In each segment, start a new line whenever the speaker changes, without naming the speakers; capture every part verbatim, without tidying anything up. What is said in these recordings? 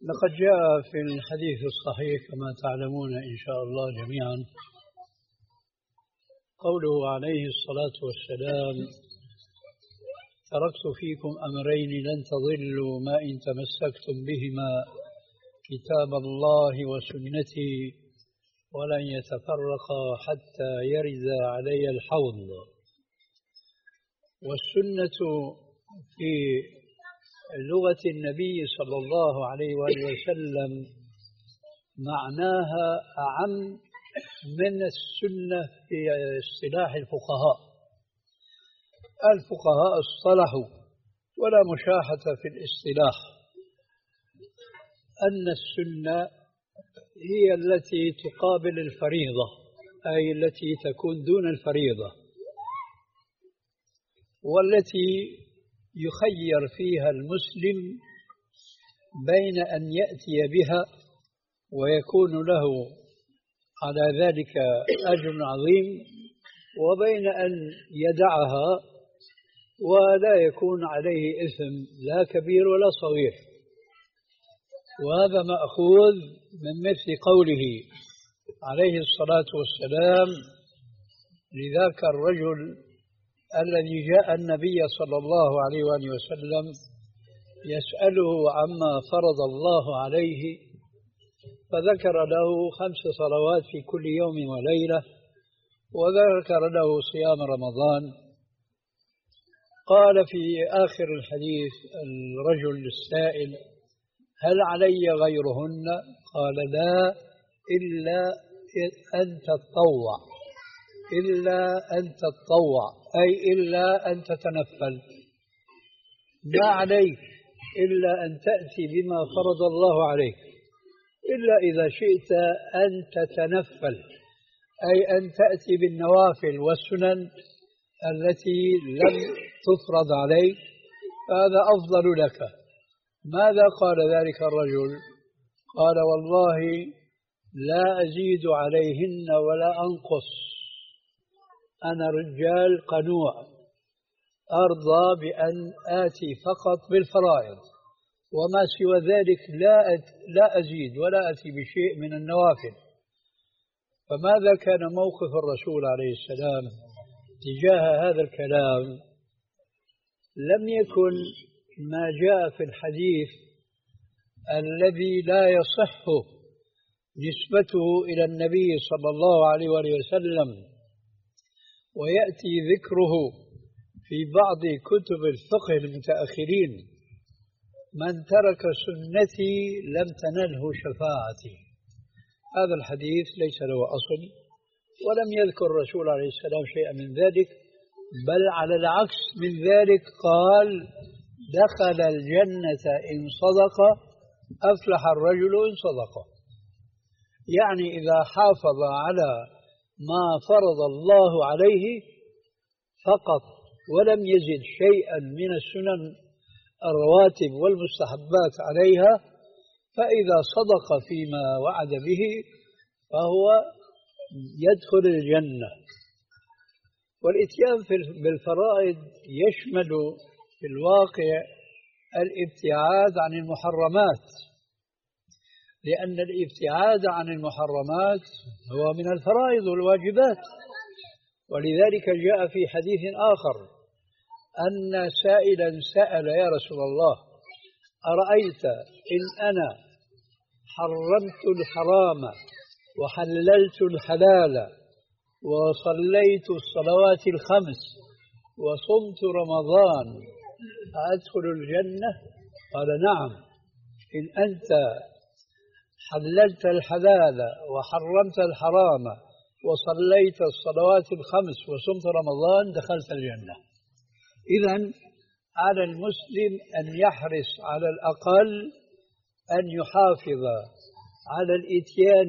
لقد جاء في الحديث الصحيح كما تعلمون إن شاء الله جميعا قوله عليه الصلاة والسلام: تركت فيكم أمرين لن تضلوا ما إن تمسكتم بهما كتاب الله وسنتي ولن يتفرقا حتى يرد علي الحوض. والسنة في لغة النبي صلى الله عليه وآله وسلم معناها أعم من السنة في اصطلاح الفقهاء. الفقهاء اصطلحوا ولا مشاحة في الاصطلاح أن السنة هي التي تقابل الفريضة، أي التي تكون دون الفريضة، والتي يخير فيها المسلم بين أن يأتي بها ويكون له على ذلك أجر عظيم، وبين أن يدعها ولا يكون عليه إثم لا كبير ولا صغير. وهذا مأخوذ من مثل قوله عليه الصلاة والسلام لذاك الرجل الذي جاء النبي صلى الله عليه وآله وسلم يسأله عما فرض الله عليه، فذكر له خمس صلوات في كل يوم وليلة، وذكر له صيام رمضان. قال في آخر الحديث الرجل السائل: هل علي غيرهن؟ قال: لا، إلا أن تتطوع، إلا أن تتطوع أي إلا أن تتنفل. ما عليك إلا أن تأتي بما فرض الله عليك، إلا إذا شئت أن تتنفل، أي أن تأتي بالنوافل والسنن التي لم تفرض عليك، فهذا أفضل لك. ماذا قال ذلك الرجل؟ قال: والله لا أزيد عليهن ولا أنقص، أنا رجال قنوع أرضى بأن آتي فقط بالفرائض، وما سوى ذلك لا لا أزيد ولا أتي بشيء من النوافل. فماذا كان موقف الرسول عليه السلام تجاه هذا الكلام؟ لم يكن ما جاء في الحديث الذي لا يصح نسبته إلى النبي صلى الله عليه وآله وسلم ويأتي ذكره في بعض كتب الفقه المتأخرين: من ترك سنتي لم تنله شفاعتي. هذا الحديث ليس له أصل، ولم يذكر الرسول عليه السلام شيئا من ذلك، بل على العكس من ذلك قال: دخل الجنة إن صدق، أفلح الرجل إن صدق. يعني إذا حافظ على ما فرض الله عليه فقط ولم يزد شيئا من السنن الرواتب والمستحبات عليها، فإذا صدق فيما وعد به فهو يدخل الجنة. والإتيان بالفرائض يشمل في الواقع الابتعاد عن المحرمات، لأن الابتعاد عن المحرمات هو من الفرائض والواجبات. ولذلك جاء في حديث آخر أن سائلا سأل: يا رسول الله، أرأيت إن أنا حرمت الحرام وحللت الحلال وصليت الصلوات الخمس وصمت رمضان أدخل الجنة؟ قال: نعم، إن أنت حللت الحلال وحرمت الحرام وصليت الصلوات الخمس وصمت رمضان دخلت الجنة. إذن على المسلم أن يحرص على الأقل أن يحافظ على الإتيان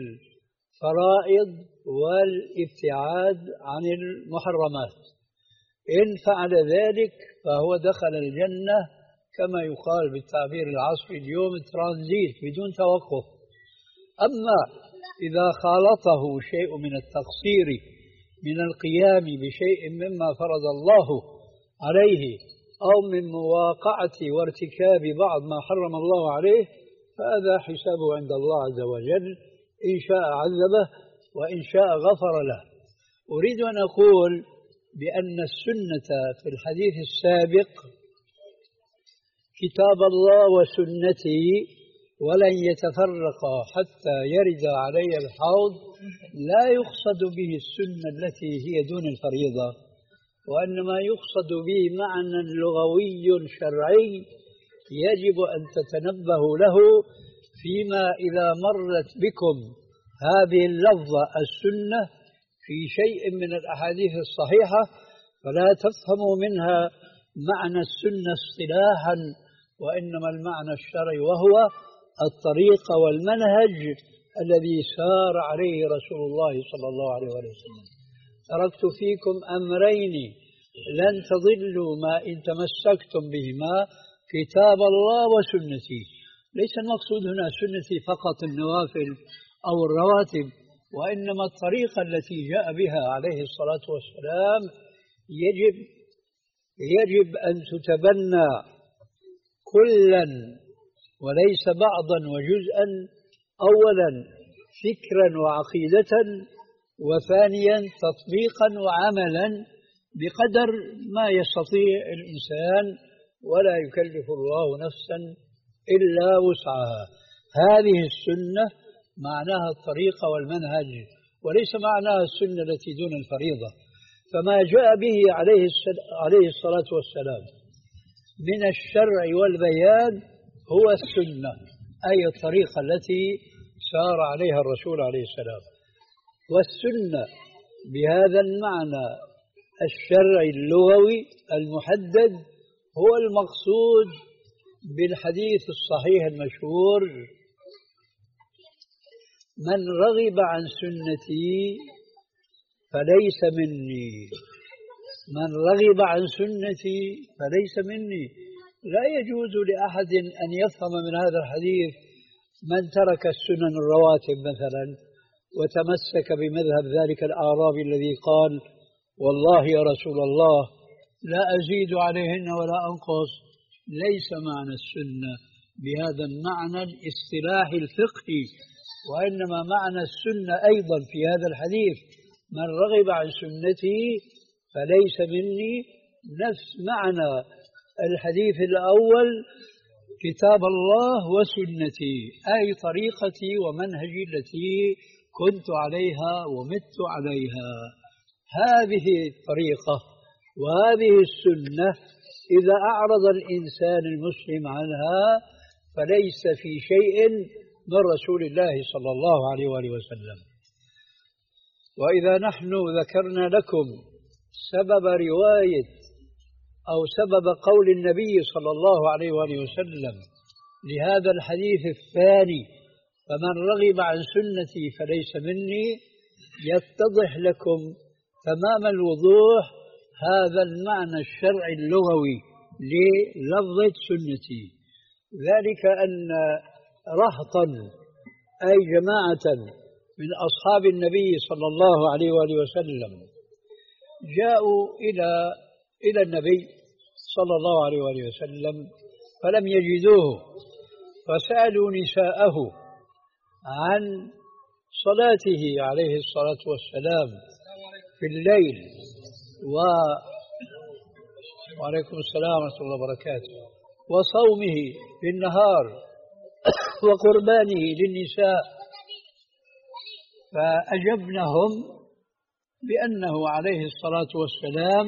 بالفرائض والابتعاد عن المحرمات. إن فعل ذلك فهو دخل الجنة كما يقال بالتعبير العصري اليوم ترانزيت، بدون توقف. أما إذا خالطه شيء من التقصير من القيام بشيء مما فرض الله عليه أو من مواقعة وارتكاب بعض ما حرم الله عليه، فهذا حسابه عند الله عز وجل، إن شاء عذبه وإن شاء غفر له. أريد أن أقول بأن السنة في الحديث السابق كتاب الله وسنتي ولن يتفرقا حتى يرد علي الحوض، لا يقصد به السنة التي هي دون الفريضة، وإنما يقصد به معنى لغوي شرعي يجب أن تتنبهوا له فيما إذا مرت بكم هذه اللفظة السنة في شيء من الأحاديث الصحيحة، فلا تفهموا منها معنى السنة اصطلاحا، وإنما المعنى الشرعي وهو الطريق والمنهج الذي سار عليه رسول الله صلى الله عليه وسلم. تركت فيكم أمرين لن تضلوا ما إن تمسكتم بهما، كتاب الله وسنتي. ليس المقصود هنا سنتي فقط النوافل أو الرواتب، وإنما الطريقة التي جاء بها عليه الصلاة والسلام يجب يجب أن تتبنى كلا وليس بعضا وجزءا، أولا فكرا وعقيدة، وثانيا تطبيقا وعملا بقدر ما يستطيع الإنسان، ولا يكلف الله نفسا إلا وسعها. هذه السنة معناها الطريقة والمنهج، وليس معناها السنة التي دون الفريضة. فما جاء به عليه عليه الصلاة والسلام من الشرع والبيان هو السنة، أي الطريقة التي سار عليها الرسول عليه السلام. والسنة بهذا المعنى الشرعي اللغوي المحدد هو المقصود بالحديث الصحيح المشهور: من رغب عن سنتي فليس مني. من رغب عن سنتي فليس مني. لا يجوز لأحد أن يفهم من هذا الحديث من ترك السنن الرواتب مثلا وتمسك بمذهب ذلك الأعرابي الذي قال: والله يا رسول الله لا أزيد عليهن ولا أنقص. ليس معنى السنة بهذا المعنى الاصطلاحي الفقهي، وإنما معنى السنة أيضا في هذا الحديث: من رغب عن سنتي فليس مني، نفس معنى الحديث الأول: كتاب الله وسنتي، أي طريقتي ومنهجي التي كنت عليها ومت عليها. هذه الطريقة وهذه السنة إذا أعرض الإنسان المسلم عنها فليس في شيء من رسول الله صلى الله عليه وآله وسلم. وإذا نحن ذكرنا لكم سبب رواية أو سبب قول النبي صلى الله عليه وآله وسلم لهذا الحديث الثاني: فمن رغب عن سنتي فليس مني، يتضح لكم تمام الوضوح هذا المعنى الشرعي اللغوي للفظة سنتي. ذلك أن رهطا أي جماعة من أصحاب النبي صلى الله عليه وآله وسلم جاءوا إلى إلى النبي صلى الله عليه وآله وسلم فلم يجدوه، فسألوا نساءه عن صلاته عليه الصلاة والسلام في الليل و وعليكم السلام ورحمة الله وبركاته، وصومه في النهار وقربانه للنساء. فأجبنهم بأنه عليه الصلاة والسلام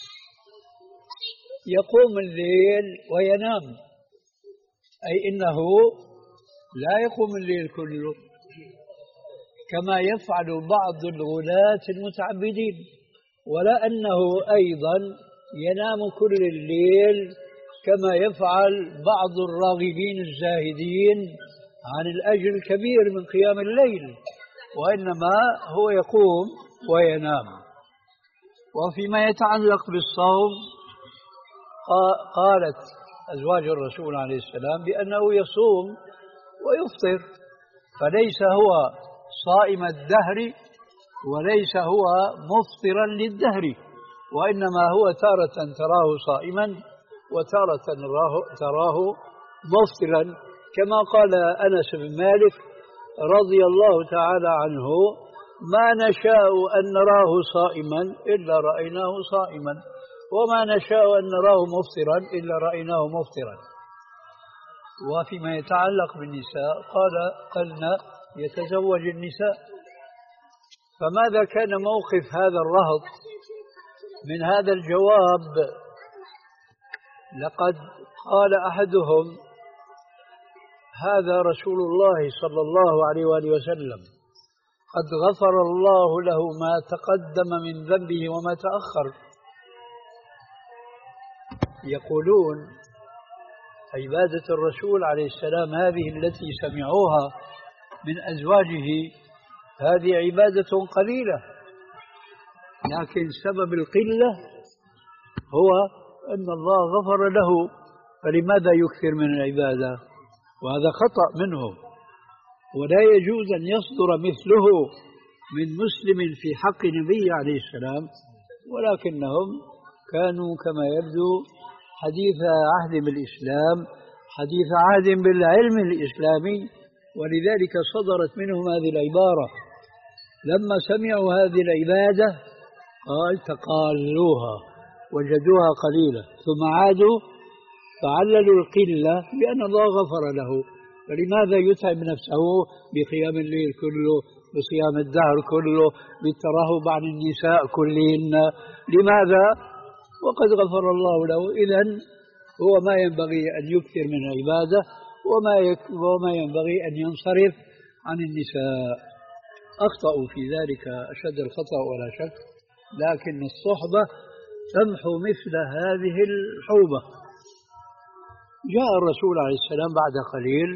يقوم الليل وينام، أي إنه لا يقوم الليل كله كما يفعل بعض الغلاة المتعبدين، ولا أنه أيضا ينام كل الليل كما يفعل بعض الراغبين الزاهدين عن الأجر الكبير من قيام الليل، وإنما هو يقوم وينام. وفيما يتعلق بالصوم قالت أزواج الرسول عليه السلام بأنه يصوم ويفطر، فليس هو صائم الدهر وليس هو مفطرا للدهر، وإنما هو تارة تراه صائما وتارة تراه مفطرا، كما قال أنس بن مالك رضي الله تعالى عنه: ما نشاء أن نراه صائما إلا رأيناه صائما، وما نشاء أن نراه مفطرا إلا رأيناه مفطرا. وفيما يتعلق بالنساء قال: قلنا يتزوج النساء. فماذا كان موقف هذا الرهط من هذا الجواب؟ لقد قال أحدهم: هذا رسول الله صلى الله عليه وآله وسلم قد غفر الله له ما تقدم من ذنبه وما تأخر. يقولون عبادة الرسول عليه السلام هذه التي سمعوها من أزواجه هذه عبادة قليلة، لكن سبب القلة هو أن الله غفر له، فلماذا يكثر من العبادة؟ وهذا خطأ منه، ولا يجوز أن يصدر مثله من مسلم في حق النبي عليه السلام. ولكنهم كانوا كما يبدو حديث عهد بالإسلام، حديث عهد بالعلم الإسلامي، ولذلك صدرت منهم هذه العبارة. لما سمعوا هذه العبادة قال تقالوها، وجدوها قليلة، ثم عادوا فعللوا القلة بأن الله غفر له، فلماذا يتعب نفسه بقيام الليل كله، بصيام الدهر كله، بالترهب عن النساء كلهن؟ لماذا وقد غفر الله له؟ إذن هو ما ينبغي أن يكثر من العبادة، وما وما ينبغي أن ينصرف عن النساء. أخطأوا في ذلك أشد الخطأ ولا شك، لكن الصحبة تمحو مثل هذه الحوبة. جاء الرسول عليه السلام بعد قليل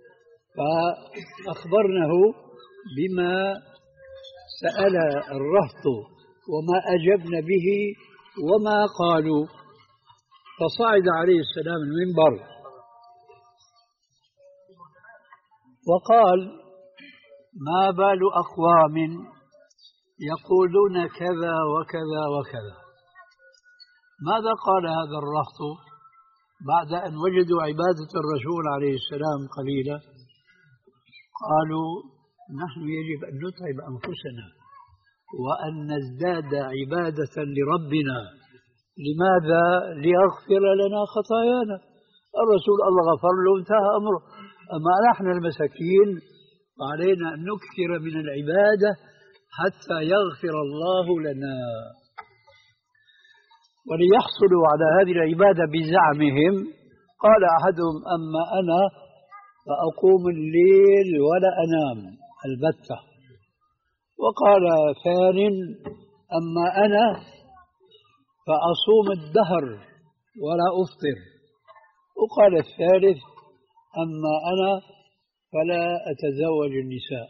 فأخبرنه بما سأل الرهط وما أجبن به وما قالوا. فصعد عليه السلام المنبر وقال: ما بال أقوام يقولون كذا وكذا وكذا. ماذا قال هذا الرهط بعد أن وجدوا عبادة الرسول عليه السلام قليلة؟ قالوا: نحن يجب أن نتعب أنفسنا وأن نزداد عبادة لربنا. لماذا؟ ليغفر لنا خطايانا. الرسول الله غفر له انتهى أمره، أما نحن المساكين فعلينا أن نكثر من العبادة حتى يغفر الله لنا. وليحصلوا على هذه العبادة بزعمهم قال أحدهم: أما أنا فأقوم الليل ولا أنام البتة. وقال ثان: أما أنا فأصوم الدهر ولا أفطر. وقال الثالث: أما أنا فلا أتزوج النساء.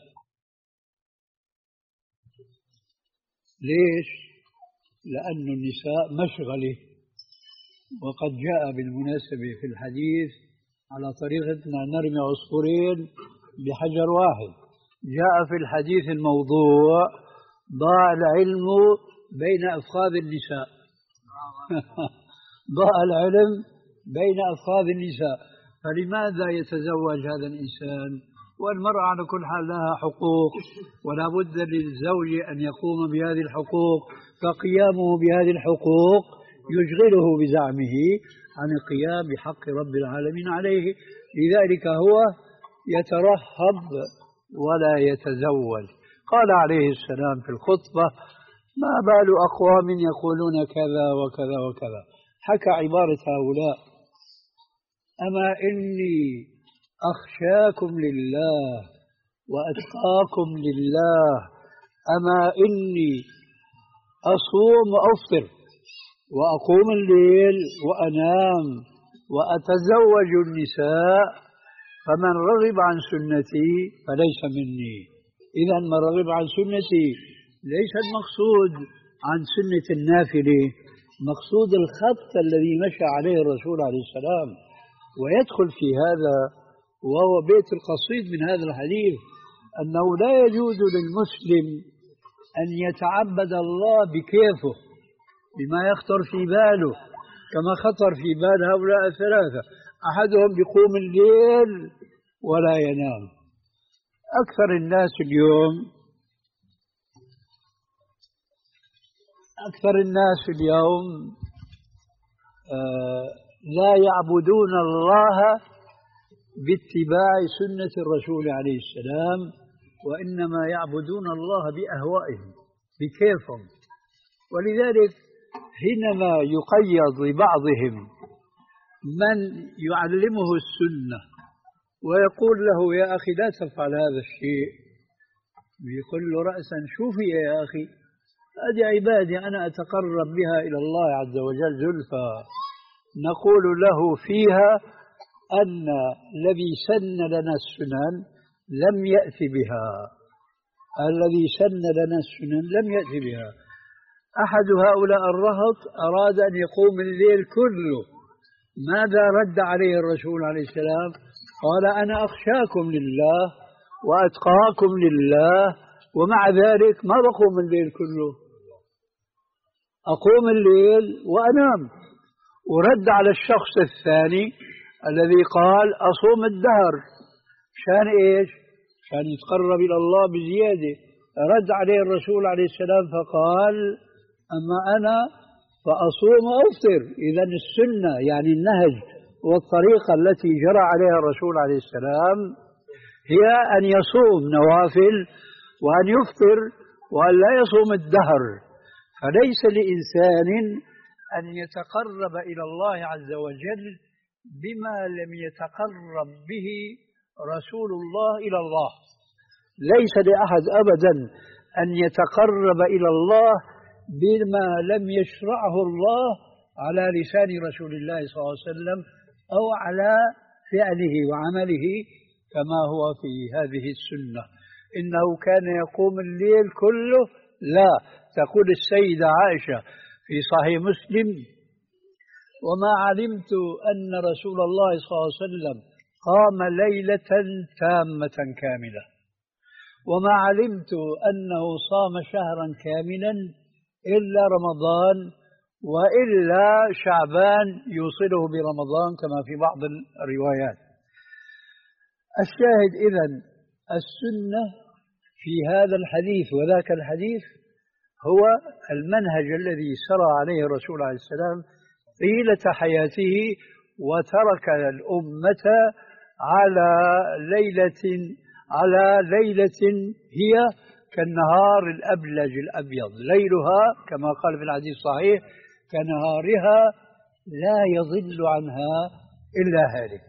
ليش؟ لأن النساء مشغلة. وقد جاء بالمناسبة في الحديث على طريقتنا نرمي عصفورين بحجر واحد. جاء في الحديث الموضوع: ضاع العلم بين أفخاذ النساء. ضاع العلم بين أفخاذ النساء. فلماذا يتزوج هذا الإنسان والمرأة على كل حال لها حقوق، ولا بد للزوج أن يقوم بهذه الحقوق، فقيامه بهذه الحقوق يشغله بزعمه عن القيام بحق رب العالمين عليه. لذلك هو يترهب ولا يتزوج. قال عليه السلام في الخطبة: ما بال أقوام يقولون كذا وكذا وكذا. حكى عبارة هؤلاء: أما إني أخشاكم لله وأتقاكم لله، أما إني أصوم وأفطر وأقوم الليل وأنام وأتزوج النساء، فمن رغب عن سنتي فليس مني. إذا من رغب عن سنتي ليس المقصود عن سنة النافلة، مقصود الخط الذي مشى عليه الرسول عليه السلام. ويدخل في هذا وهو بيت القصيد من هذا الحديث أنه لا يجوز للمسلم أن يتعبد الله بكيفه بما يخطر في باله، كما خطر في بال هؤلاء الثلاثة. أحدهم بيقوم الليل ولا ينام. أكثر الناس اليوم أكثر الناس اليوم آه لا يعبدون الله باتباع سنة الرسول عليه السلام، وإنما يعبدون الله بأهوائهم بكيفهم. ولذلك حينما يقيض لبعضهم من يعلمه السنة ويقول له يا أخي لا تفعل هذا الشيء، يقول له رأسا شوفي يا أخي هذه عبادة أنا أتقرب بها إلى الله عز وجل زلفى، نقول له فيها أن الذي سن لنا السنن لم يأتي بها، الذي سن لنا السنن لم يأتي بها. أحد هؤلاء الرهط أراد أن يقوم الليل كله، ماذا رد عليه الرسول عليه السلام؟ قال أنا أخشاكم لله وأتقاكم لله، ومع ذلك ما بقوم الليل كله، أقوم الليل وأنام. ورد على الشخص الثاني الذي قال أصوم الدهر، شان إيش؟ شان يتقرب إلى الله بزيادة. رد عليه الرسول عليه السلام فقال أما أنا فأصوم وأفطر. إذن السنة يعني النهج والطريقة التي جرى عليها الرسول عليه السلام هي أن يصوم نوافل وأن يفطر وأن لا يصوم الدهر. فليس لإنسان أن يتقرب إلى الله عز وجل بما لم يتقرب به رسول الله إلى الله. ليس لأحد أبدا أن يتقرب إلى الله بما لم يشرعه الله على لسان رسول الله صلى الله عليه وسلم أو على فعله وعمله كما هو في هذه السنة. إنه كان يقوم الليل كله؟ لا. تقول السيدة عائشة في صحيح مسلم وما علمت أن رسول الله صلى الله عليه وسلم قام ليلة تامة كاملة، وما علمت أنه صام شهرا كاملا إلا رمضان، وإلا شعبان يوصله برمضان كما في بعض الروايات. الشاهد إذن السنة في هذا الحديث وذاك الحديث هو المنهج الذي سرى عليه الرسول عليه السلام طيلة حياته، وترك الأمة على ليلة على ليلة هي كالنهار الأبلج الأبيض، ليلها كما قال في الحديث الصحيح كنهارها لا يضل عنها إلا هالك.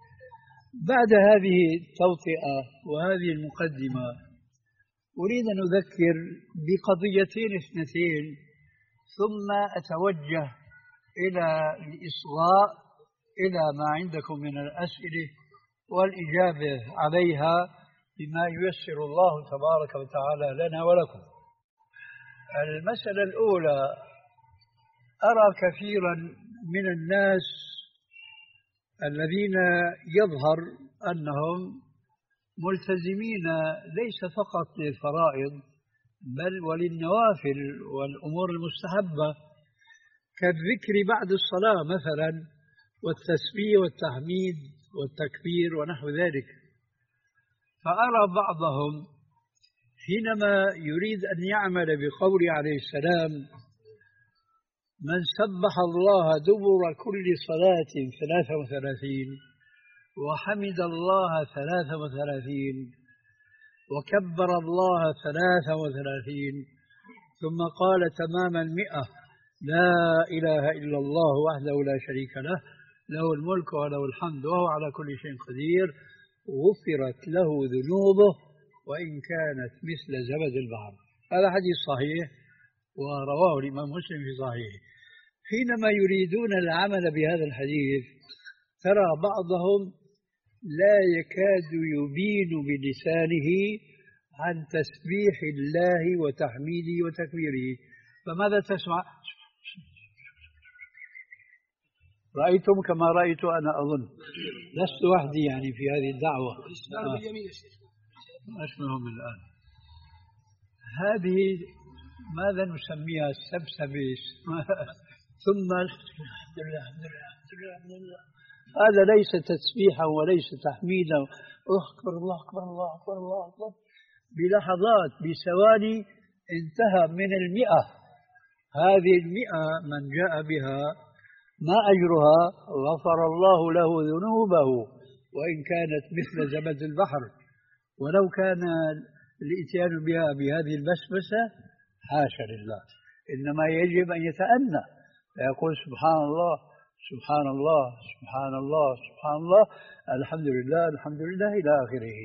بعد هذه التوطئة وهذه المقدمة أريد أن أذكر بقضيتين اثنتين ثم أتوجه إلى الإصغاء إلى ما عندكم من الأسئلة والإجابة عليها بما ييسر الله تبارك وتعالى لنا ولكم. المسألة الأولى، أرى كثيرا من الناس الذين يظهر أنهم ملتزمين ليس فقط للفرائض بل وللنوافل والأمور المستحبة كالذكر بعد الصلاة مثلا والتسبيح والتحميد والتكبير ونحو ذلك. فأرى بعضهم حينما يريد أن يعمل بقول عليه السلام من سبح الله دبر كل صلاة ثلاثة وثلاثين وحمد الله ثلاثة وثلاثين وكبر الله ثلاثة وثلاثين ثم قال تمام المئة لا إله إلا الله وحده لا شريك له له الملك وله الحمد وهو على كل شيء قدير غفرت له ذنوبه وإن كانت مثل زبد البحر. هذا حديث صحيح ورواه الإمام مسلم في صحيحه. حينما يريدون العمل بهذا الحديث ترى بعضهم لا يكاد يبين بلسانه عن تسبيح الله وتحميده وتكبيره. فماذا تسمع؟ رأيتم كما رأيت أنا أظن، لست وحدي يعني في هذه الدعوة. أسمعهم الآن. هذه ماذا نسميها؟ السبسبة. ثم الحمد لله الحمد لله الحمد لله. هذا ليس تسبيحا وليس تحميدا الله أكبر الله أكبر الله أكبر الله أكبر، بلحظات بثواني انتهى من المئة. هذه المئة من جاء بها ما أجرها؟ غفر الله له ذنوبه وإن كانت مثل زبد البحر. ولو كان الإتيان بها بهذه البسبسة حاشا لله، إنما يجب أن يتأنى فيقول سبحان الله سبحان الله سبحان الله سبحان الله الحمد لله الحمد لله إلى آخره.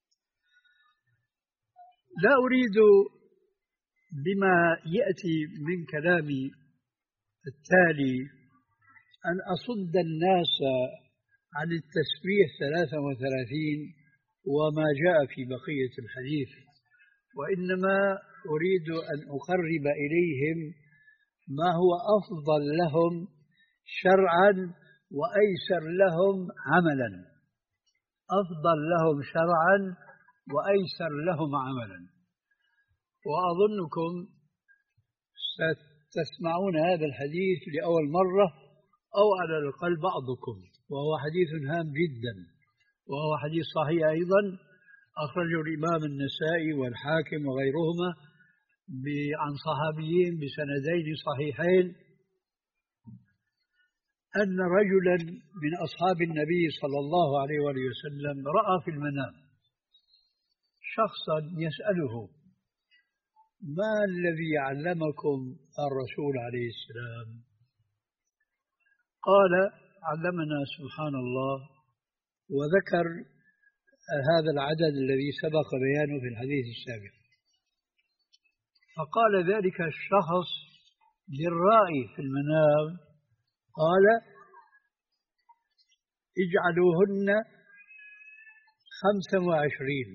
لا أريد بما يأتي من كلامي التالي أن أصد الناس عن التسبيح ثلاثة وثلاثين وما جاء في بقية الحديث، وإنما أريد أن أقرب إليهم ما هو أفضل لهم شرعا وأيسر لهم عملا. أفضل لهم شرعا وأيسر لهم عملا. وأظنكم ستسمعون هذا الحديث لأول مرة أو على الأقل بعضكم، وهو حديث هام جدا، وهو حديث صحيح أيضا، أخرجه الإمام النسائي والحاكم وغيرهما عن صحابيين بسندين صحيحين، أن رجلا من أصحاب النبي صلى الله عليه وآله وسلم رأى في المنام شخصا يسأله: ما الذي علمكم الرسول عليه السلام؟ قال: علمنا سبحان الله، وذكر هذا العدد الذي سبق بيانه في الحديث السابق. فقال ذلك الشخص للرائي في المنام، قال: اجعلوهن خمسة وعشرين،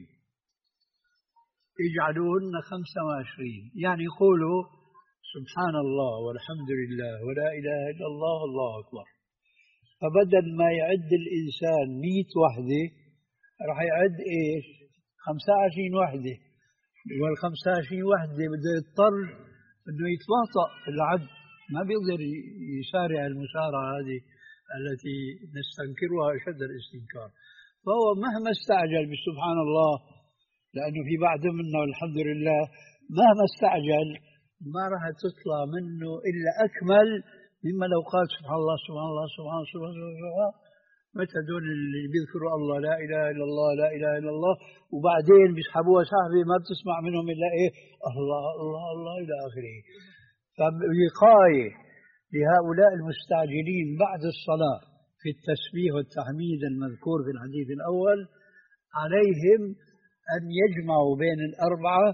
اجعلوهن خمسة وعشرين، يعني قولوا سبحان الله والحمد لله ولا إله إلا الله والله أكبر. فبدل ما يعد الإنسان مئة وحدة راح يعد إيش؟ خمسة وعشرين وحدة، والخمسة وعشرين وحدة بده يضطر إنه يتواطأ في العد، ما بيقدر يسارع المسارعة هذه التي نستنكرها أشد الاستنكار. فهو مهما استعجل بسبحان الله، لأنه في بعض منا والحمد لله مهما استعجل ما راح تطلع منه إلا أكمل مما لو قال سبحان الله سبحان الله سبحان الله سبحان الله, سبحان الله. متى دول اللي بيذكروا الله لا إله إلا الله لا إله إلا الله وبعدين بيسحبوها سحبة ما بتسمع منهم إلا إيه الله الله الله إلى آخره. فوقاية لهؤلاء المستعجلين بعد الصلاة في التسبيح والتحميد المذكور في الحديث الأول عليهم أن يجمعوا بين الأربعة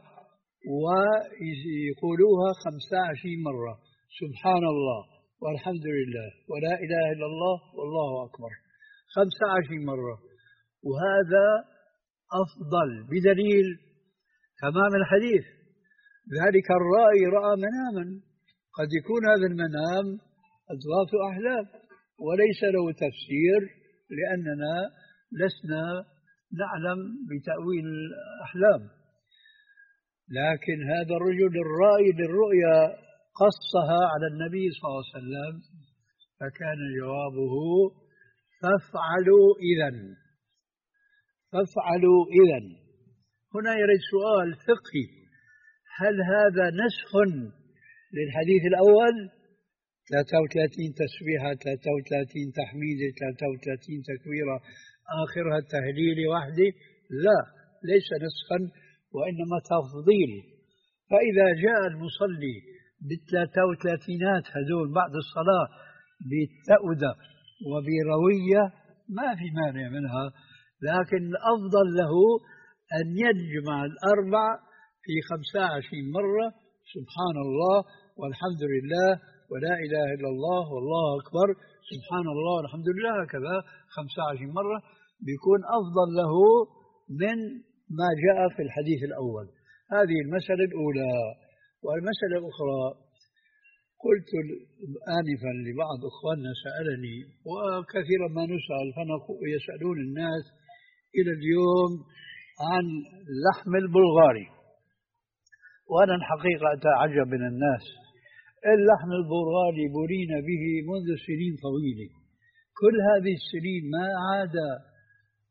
ويقولوها خمسة وعشرين مرة: سبحان الله والحمد لله ولا إله إلا الله والله أكبر، خمسة وعشرين مرة. وهذا أفضل بدليل تمام الحديث. ذلك الرائي رأى مناما، قد يكون هذا المنام أضغاث أحلام وليس له تفسير، لأننا لسنا نعلم بتأويل الأحلام. لكن هذا الرجل الرائي للرؤيا قصها على النبي صلى الله عليه وسلم، فكان جوابه: فافعلوا إذن، فافعلوا إذن. هنا يرد سؤال فقهي: هل هذا نسخ للحديث الأول؟ ثلاثة وثلاثين تسبيحة، ثلاثة وثلاثين تحميدة، ثلاثة وثلاثين تكبيرة، آخرها التهليل وحده؟ لا، ليس نسخا وإنما تفضيل. فإذا جاء المصلي بالثلاثة وثلاثينات هذول بعد الصلاة بالتأودة وبروية ما في مانع منها، لكن الأفضل له أن يجمع الأربع في خمسة وعشرين مرة: سبحان الله والحمد لله ولا إله إلا الله والله أكبر، سبحان الله والحمد لله، هكذا خمسة وعشرين مرة، بيكون أفضل له من ما جاء في الحديث الأول. هذه المسألة الأولى. والمسألة الأخرى، قلت آنفا لبعض أخواننا سألني، وكثيرا ما نسأل فيسألون الناس إلى اليوم عن لحم البلغاري، وأنا الحقيقة أتعجب من الناس. اللحم البلغاري بلينا به منذ سنين طويلة، كل هذه السنين ما عاد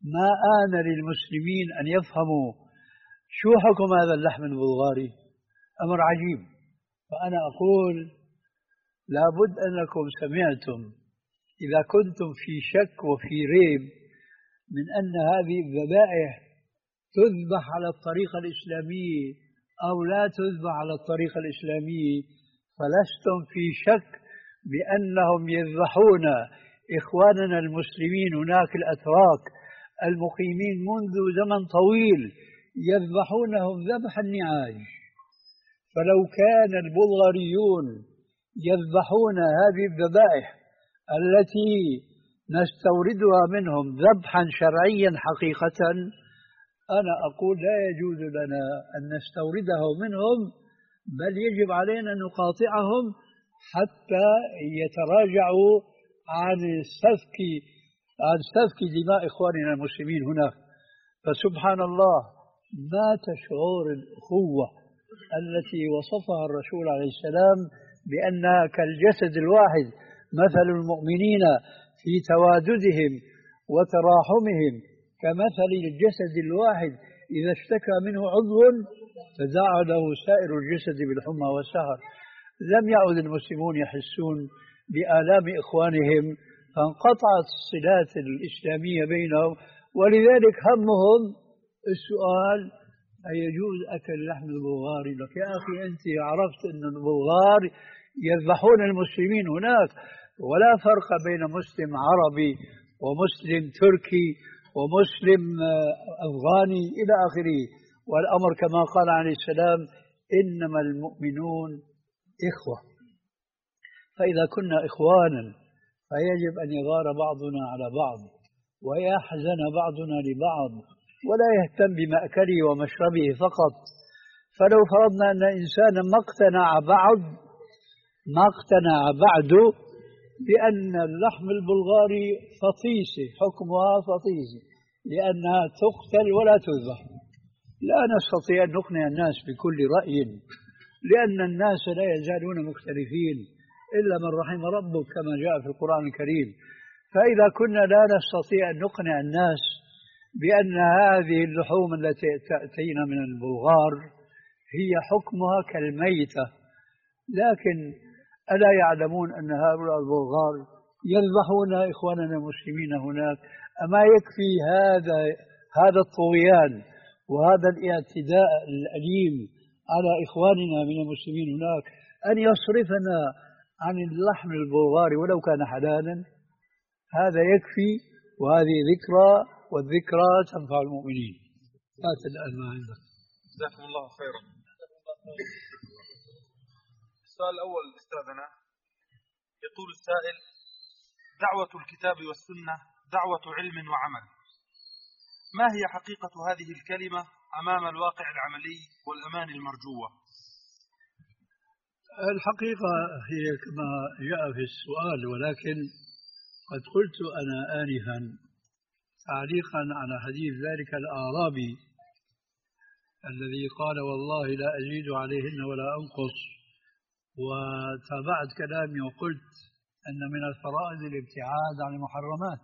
ما آن للمسلمين أن يفهموا شو حكم هذا اللحم البلغاري؟ أمر عجيب. فأنا أقول لابد أنكم سمعتم، إذا كنتم في شك وفي ريب من أن هذه الذبائح تذبح على الطريقة الإسلامية أو لا تذبح على الطريقة الإسلامية، فلستم في شك بأنهم يذبحون إخواننا المسلمين هناك الأتراك المقيمين منذ زمن طويل، يذبحونهم ذبح النعاج. فلو كان البلغاريون يذبحون هذه الذبائح التي نستوردها منهم ذبحا شرعيا حقيقة، أنا أقول لا يجوز لنا أن نستورده منهم، بل يجب علينا أن نقاطعهم حتى يتراجعوا عن السفك عن سفك دماء إخواننا المسلمين هناك. فسبحان الله، مات شعور الأخوة التي وصفها الرسول عليه السلام بأنها كالجسد الواحد، مثل المؤمنين في تواددهم وتراحمهم كمثل الجسد الواحد إذا اشتكى منه عضو تداعى له سائر الجسد بالحمى والسهر. لم يعد المسلمون يحسون بآلام إخوانهم، فانقطعت الصلات الإسلامية بينهم، ولذلك همهم السؤال: أيجوز أكل لحم البلغاري؟ لك يا أخي أنت عرفت أن البلغار يذبحون المسلمين هناك، ولا فرق بين مسلم عربي ومسلم تركي ومسلم أفغاني إلى آخره. والأمر كما قال عليه السلام: إنما المؤمنون إخوة. فإذا كنا إخوانا فيجب أن يغار بعضنا على بعض ويحزن بعضنا لبعض، ولا يهتم بمأكله ومشربه فقط. فلو فرضنا أن إنسانا ما اقتنع بعض ما اقتنع بعد بأن اللحم البلغاري فطيسة، حكمها فطيسة لأنها تقتل ولا تذبح، لا نستطيع أن نقنع الناس بكل رأي، لأن الناس لا يزالون مختلفين إلا من رحم ربك كما جاء في القرآن الكريم. فإذا كنا لا نستطيع أن نقنع الناس بأن هذه اللحوم التي تأتينا من البلغار هي حكمها كالميتة، لكن ألا يعلمون أن هؤلاء البلغار يذبحون إخواننا المسلمين هناك؟ أما يكفي هذا هذا الطغيان وهذا الاعتداء الأليم على إخواننا من المسلمين هناك أن يصرفنا عن اللحم البلغاري ولو كان حلالا؟ هذا يكفي، وهذه ذكرى، والذكرى تنفع المؤمنين. هات الآن ما عندك.
جزاكم الله خيرا. السؤال الأول أستاذنا، يقول السائل: دعوة الكتاب والسنة دعوة علم وعمل، ما هي حقيقة هذه الكلمة أمام الواقع العملي والأمان المرجوة؟
الحقيقة هي كما جاء في السؤال، ولكن قد قلت أنا آنفا تعليقا على حديث ذلك الأعرابي الذي قال: والله لا أزيد عليهن ولا أنقص. وتابعت كلامي وقلت أن من الفرائض الابتعاد عن المحرمات،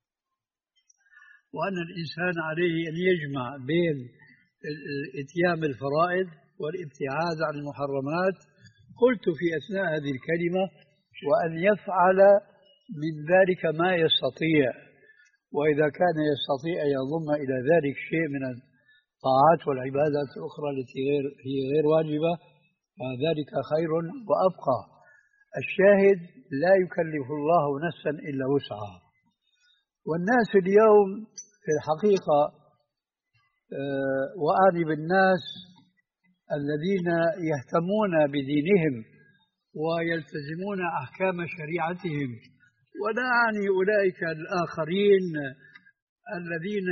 وأن الإنسان عليه أن يجمع بين الإتيان بالفرائض والابتعاد عن المحرمات. قلت في أثناء هذه الكلمة: وأن يفعل من ذلك ما يستطيع، وإذا كان يستطيع أن يضم إلى ذلك شيء من الطاعات والعبادات الأخرى التي غير هي غير واجبة فذلك خير وأبقى. الشاهد: لا يكلف الله نفسا إلا وسعها. والناس اليوم في الحقيقة وأعني بالناس الذين يهتمون بدينهم ويلتزمون أحكام شريعتهم، ولا أعني أولئك الآخرين الذين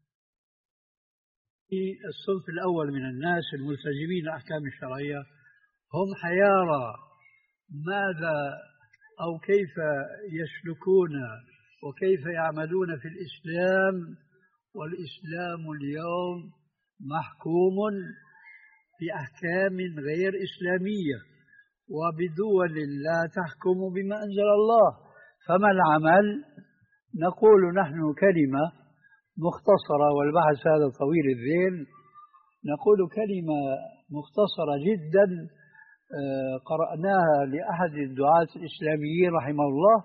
في الصنف الأول من الناس الملتزمين الأحكام الشرعية، هم حيارى ماذا أو كيف يسلكون وكيف يعملون في الإسلام. والإسلام اليوم محكوم بأحكام غير إسلامية وبدول لا تحكم بما أنزل الله. فما العمل؟ نقول نحن كلمة مختصرة، والبحث هذا طويل الذيل. نقول كلمة مختصرة جدا قرأناها لأحد الدعاة الإسلاميين رحمه الله،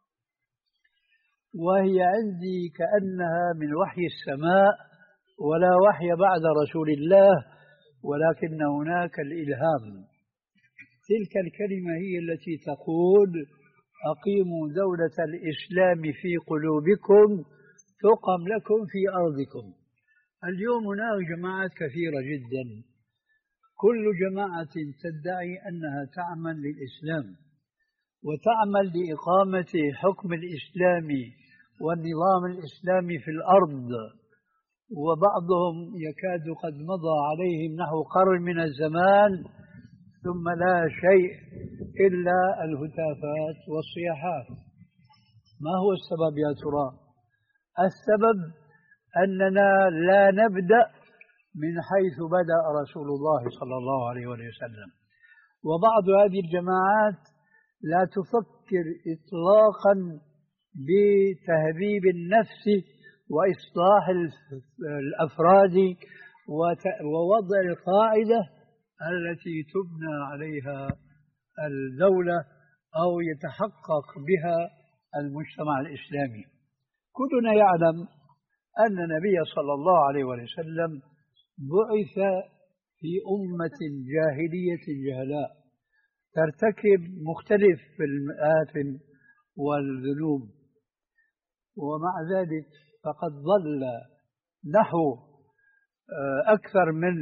وهي عندي كأنها من وحي السماء، ولا وحي بعد رسول الله، ولكن هناك الإلهام. تلك الكلمة هي التي تقول: أقيموا دولة الإسلام في قلوبكم تقم لكم في أرضكم. اليوم هناك جماعات كثيرة جدا، كل جماعة تدعي أنها تعمل للإسلام وتعمل لإقامة حكم الإسلام والنظام الإسلامي في الأرض، وبعضهم يكاد قد مضى عليهم نحو قرن من الزمان ثم لا شيء إلا الهتافات والصياحات. ما هو السبب يا ترى؟ السبب أننا لا نبدأ من حيث بدأ رسول الله صلى الله عليه وسلم. وبعض هذه الجماعات لا تفكر إطلاقا بتهذيب النفس وإصلاح الأفراد ووضع القاعدة التي تبنى عليها الدولة أو يتحقق بها المجتمع الإسلامي. كلنا يعلم أن النبي صلى الله عليه وسلم بعث في أمة جاهلية جهلاء ترتكب مختلف المآثم والذنوب، ومع ذلك فقد ظل نحو أكثر من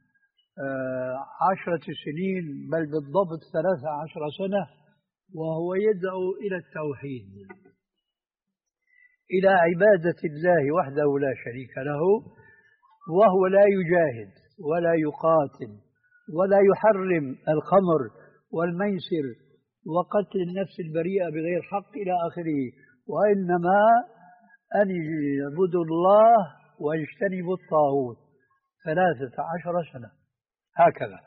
عشرة سنين، بل بالضبط ثلاثة عشر سنة، وهو يدعو إلى التوحيد، إلى عبادة الله وحده لا شريك له، وهو لا يجاهد ولا يقاتل ولا يحرم الخمر والميسر وقتل النفس البريئة بغير حق إلى آخره، وإنما أن يعبدوا الله ويجتنبوا الطاغوت. ثلاثة عشر سنة هكذا.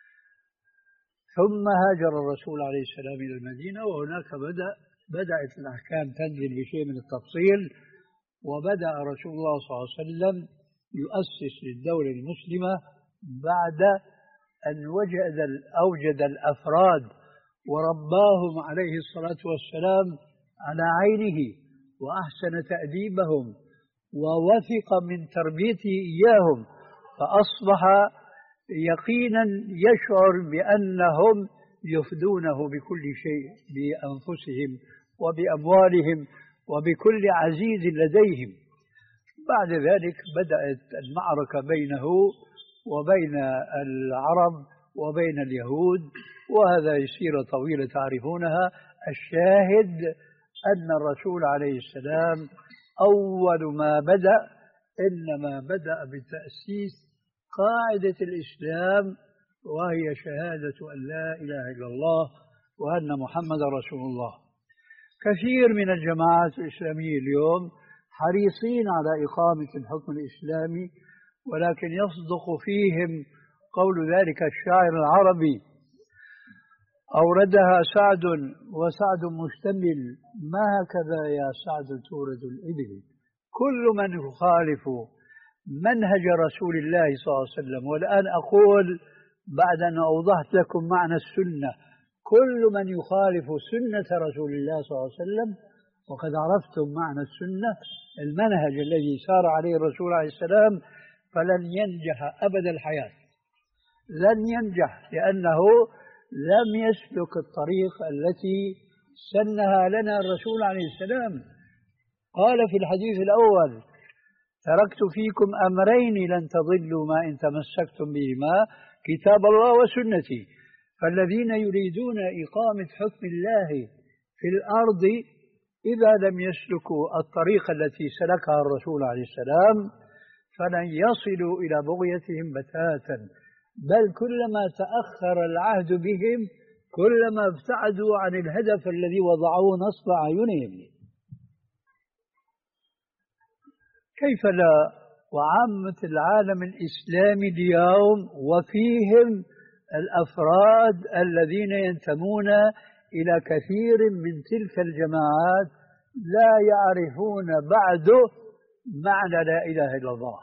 ثم هاجر الرسول عليه السلام إلى المدينة، وهناك بدأ بدأت الأحكام تنزل بشيء من التفصيل، وبدأ رسول الله صلى الله عليه وسلم يؤسس للدولة المسلمة بعد أن وجد أوجد الأفراد ورباهم عليه الصلاة والسلام على عينه، وأحسن تأديبهم ووثق من تربيته إياهم، فأصبح يقينا يشعر بأنهم يفدونه بكل شيء، بأنفسهم وبأموالهم وبكل عزيز لديهم. بعد ذلك بدأت المعركة بينه وبين العرب وبين اليهود، وهذا سيرة طويلة تعرفونها. الشاهد أن الرسول عليه السلام أول ما بدأ إنما بدأ بتأسيس قاعدة الإسلام، وهي شهادة أن لا إله إلا الله وأن محمد رسول الله. كثير من الجماعات الإسلامية اليوم حريصين على إقامة الحكم الإسلامي، ولكن يصدق فيهم قول ذلك الشاعر العربي: أوردها سعد وسعد مشتمل، ما هكذا يا سعد تورد الإبل. كل من يخالف منهج رسول الله صلى الله عليه وسلم، والآن أقول بعد أن أوضحت لكم معنى السنة، كل من يخالف سنة رسول الله صلى الله عليه وسلم، وقد عرفتم معنى السنة، المنهج الذي سار عليه الرسول عليه السلام، فلن ينجح أبد الحياة، لن ينجح، لأنه لم يسلك الطريق التي سنها لنا الرسول عليه السلام. قال في الحديث الأول: تركت فيكم أمرين لن تضلوا ما إن تمسكتم بهما، كتاب الله وسنتي. فالذين يريدون إقامة حكم الله في الأرض إذا لم يسلكوا الطريقة التي سلكها الرسول عليه السلام فلن يصلوا إلى بغيتهم بتاتا، بل كلما تأخر العهد بهم كلما ابتعدوا عن الهدف الذي وضعوه نصب أعينهم. كيف لا؟ وعامة العالم الإسلامي اليوم وفيهم الأفراد الذين ينتمون إلى كثير من تلك الجماعات لا يعرفون بعد معنى لا إله إلا الله،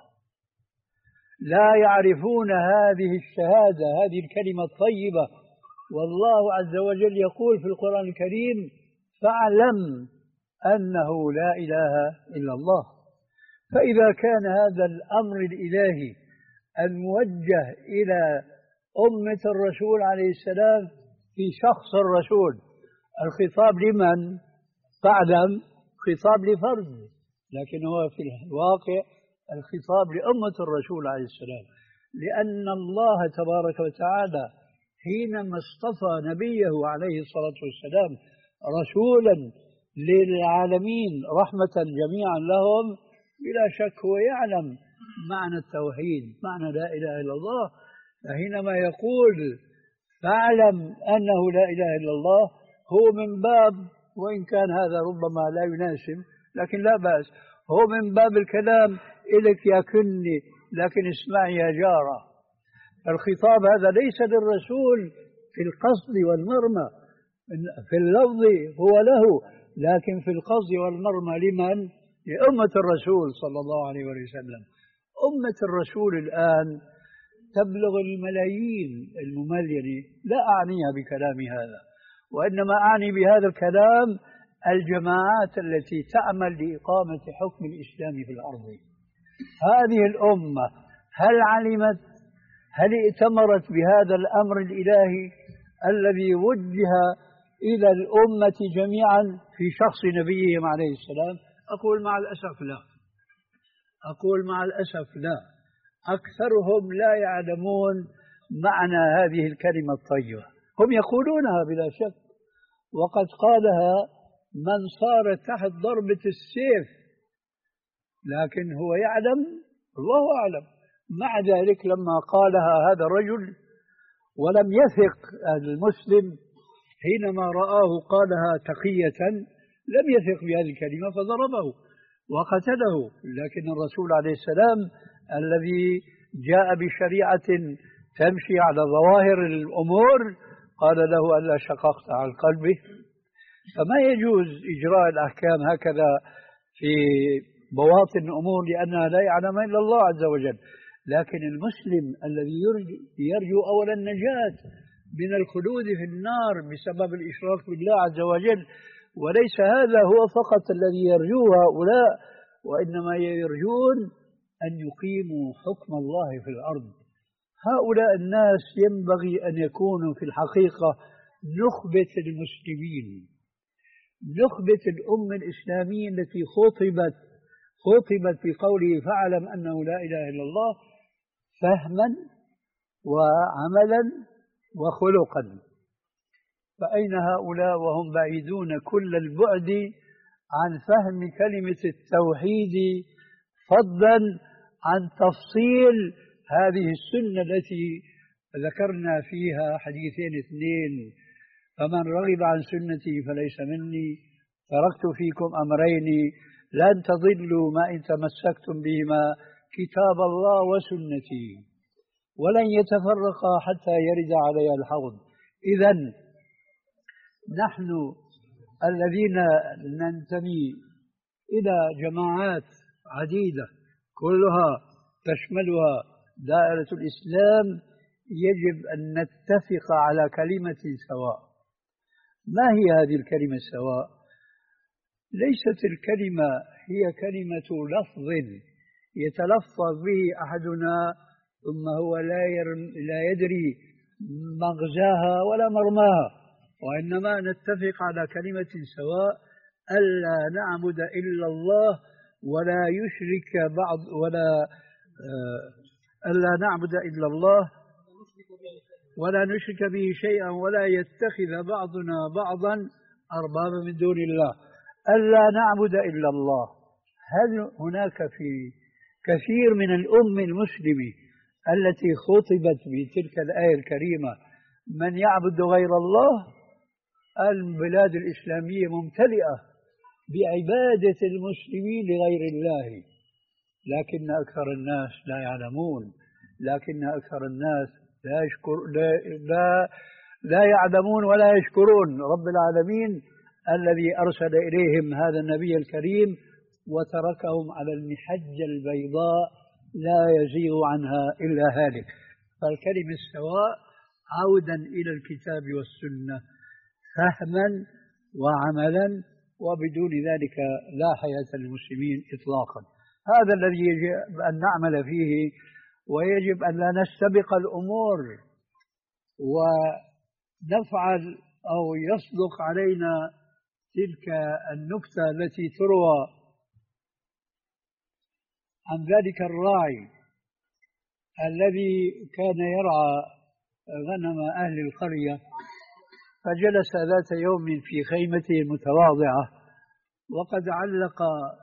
لا يعرفون هذه الشهادة، هذه الكلمة الطيبة. والله عز وجل يقول في القرآن الكريم: فاعلم أنه لا إله إلا الله. فإذا كان هذا الأمر الإلهي الموجه إلى أمة الرسول عليه السلام في شخص الرسول، الخطاب لمن؟ فاعلم خطاب لفرد، لكن هو في الواقع الخطاب لأمة الرسول عليه السلام، لأن الله تبارك وتعالى حينما اصطفى نبيه عليه الصلاة والسلام رسولا للعالمين رحمة جميعا لهم، بلا شك هو يعلم معنى التوحيد، معنى لا إله إلا الله. فحينما يقول فاعلم أنه لا إله إلا الله، هو من باب، وإن كان هذا ربما لا يناسب لكن لا بأس، هو من باب الكلام إلك يا كني لكن اسمعي يا جارة. الخطاب هذا ليس للرسول في القصد والمرمى، في اللفظ هو له، لكن في القصد والمرمى لمن؟ لأمة الرسول صلى الله عليه وسلم. أمة الرسول الآن تبلغ الملايين المملينة، لا أعنيها بكلامي هذا، وإنما أعني بهذا الكلام الجماعات التي تعمل لإقامة حكم الإسلام في الأرض. هذه الأمة هل علمت، هل ائتمرت بهذا الأمر الإلهي الذي وجه إلى الأمة جميعا في شخص نبيهم عليه السلام؟ أقول مع الأسف لا، أقول مع الأسف لا. أكثرهم لا يعلمون معنى هذه الكلمة الطيبة. هم يقولونها بلا شك، وقد قالها من صار تحت ضربة السيف، لكن هو يعلم، الله أعلم. مع ذلك لما قالها هذا الرجل ولم يثق المسلم، حينما رآه قالها تقية لم يثق بهذه الكلمة فضربه وقتله. لكن الرسول عليه السلام الذي جاء بشريعة تمشي على ظواهر الأمور قال له: ألا شققت عن قلبه؟ فما يجوز إجراء الأحكام هكذا في بواطن الأمور لأنها لا يعلم إلا الله عز وجل. لكن المسلم الذي يرجو أولا النجاة من الخلود في النار بسبب الإشراك بالله عز وجل، وليس هذا هو فقط الذي يرجوه هؤلاء، وإنما يرجون أن يقيموا حكم الله في الأرض. هؤلاء الناس ينبغي أن يكونوا في الحقيقة نخبة المسلمين، نخبة الأمة الإسلامية التي خطبت خطبت بقوله فاعلم أنه لا إله إلا الله فهما وعملا وخلقا. فأين هؤلاء وهم بعيدون كل البعد عن فهم كلمة التوحيد، فضلا عن تفصيل هذه السنة التي ذكرنا فيها حديثين اثنين: فمن رغب عن سنتي فليس مني، تركت فيكم أمرين لن تضلوا ما إن تمسكتم بهما، كتاب الله وسنتي، ولن يتفرقا حتى يرد علي الحوض. إذن نحن الذين ننتمي إلى جماعات عديدة كلها تشملها دائرة الإسلام يجب أن نتفق على كلمة سواء. ما هي هذه الكلمة السواء؟ ليست الكلمة هي كلمة لفظ يتلفظ به أحدنا ثم هو لا, لا يدري مغزاها ولا مرماها، وإنما نتفق على كلمة سواء: ألا نعبد إلا الله ولا يشرك بعض ولا ألا نعبد إلا الله ولا نشرك به شيئا ولا يتخذ بعضنا بعضا أربابا من دون الله. ألا نعبد إلا الله. هل هناك في كثير من الأمة المسلمة التي خطبت بتلك الآية الكريمة من يعبد غير الله؟ البلاد الإسلامية ممتلئة بعبادة المسلمين لغير الله، لكن أكثر الناس لا يعلمون، لكن أكثر الناس لا, يشكر لا, لا, لا يعلمون ولا يشكرون رب العالمين الذي أرسل إليهم هذا النبي الكريم وتركهم على المحجة البيضاء لا يزيغ عنها إلا هالك. فالكلمة السواء عودا إلى الكتاب والسنة فهما وعملا، وبدون ذلك لا حياة للمسلمين إطلاقا. هذا الذي يجب أن نعمل فيه، ويجب أن لا نستبق الأمور ونفعل أو يصدق علينا تلك النكتة التي تروى عن ذلك الراعي الذي كان يرعى غنم أهل القرية، فجلس ذات يوم في خيمته المتواضعة وقد علق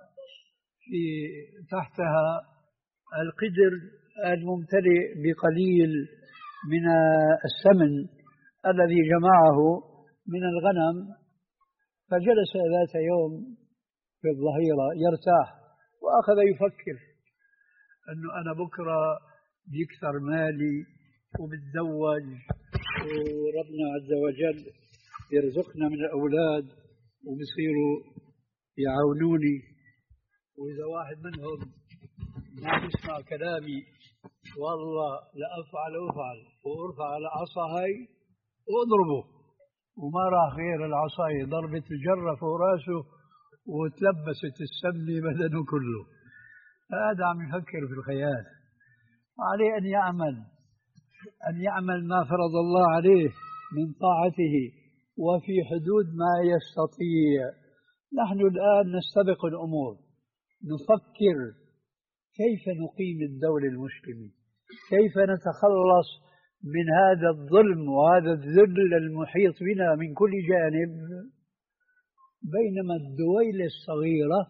في تحتها القدر الممتلئ بقليل من السمن الذي جمعه من الغنم. فجلس ذات يوم في الظهيرة يرتاح وأخذ يفكر أنه أنا بكرة بيكثر مالي وبتزوج وربنا عز وجل يرزقنا من الأولاد وبصيروا يعاونوني، وإذا واحد منهم ما يسمع كلامي والله لأفعل وأفعل وأرفع على عصا هاي وأضربه، وما راح غير العصاية ضربة الجرة فوق راسه وتلبست السمنة بدنه كله. هذا عم يفكر في الخيال، وعليه أن يعمل أن يعمل ما فرض الله عليه من طاعته وفي حدود ما يستطيع. نحن الآن نستبق الأمور، نفكر كيف نقيم الدولة المسلمة، كيف نتخلص من هذا الظلم وهذا الذل المحيط بنا من كل جانب، بينما الدويلة الصغيرة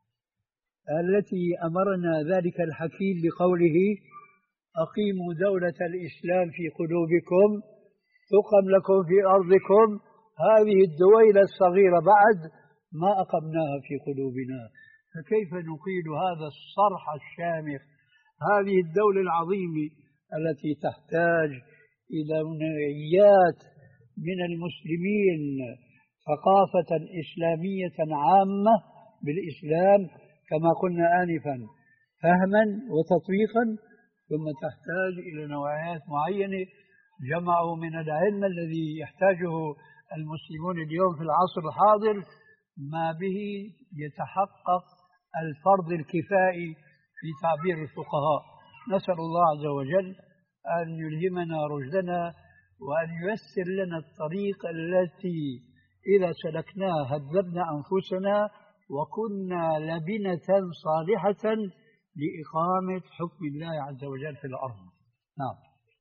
التي أمرنا ذلك الحكيم بقوله أقيموا دولة الإسلام في قلوبكم تقم لكم في أرضكم، هذه الدويلة الصغيرة بعد ما أقمناها في قلوبنا، فكيف نقيل هذا الصرح الشامخ، هذه الدولة العظيمة التي تحتاج إلى نوعيات من المسلمين ثقافة إسلامية عامة بالإسلام كما قلنا آنفا فهما وتطبيقا، ثم تحتاج إلى نوعيات معينة جمعوا من العلم الذي يحتاجه المسلمون اليوم في العصر الحاضر ما به يتحقق الفرض الكفائي في تعبير الفقهاء. نسأل الله عز وجل أن يلهمنا رشدنا وأن ييسر لنا الطريق التي إذا سلكناها هذبنا أنفسنا وكنا لبنة صالحة لإقامة حكم الله عز وجل في الأرض. نعم.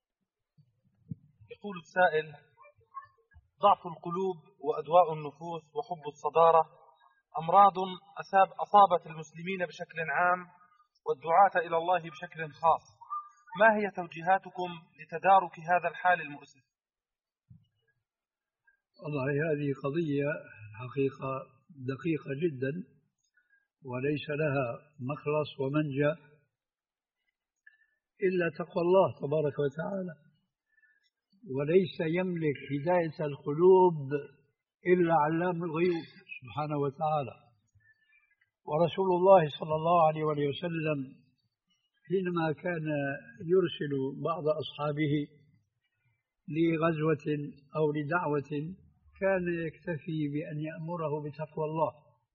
يقول السائل: ضعف القلوب وأدواء النفوس وحب الصدارة أمراض أصاب أصابت المسلمين بشكل عام والدعاة إلى الله بشكل خاص، ما هي توجيهاتكم لتدارك هذا الحال المؤسف؟
والله هذه قضية حقيقة دقيقة جدا وليس لها مخلص ومنجى إلا تقوى الله تبارك وتعالى، وليس يملك هداية القلوب إلا علام الغيوب سبحانه وتعالى. ورسول الله صلى الله عليه وسلم حينما كان يرسل بعض أصحابه لغزوة أو لدعوة كان يكتفي بأن يأمره بتقوى الله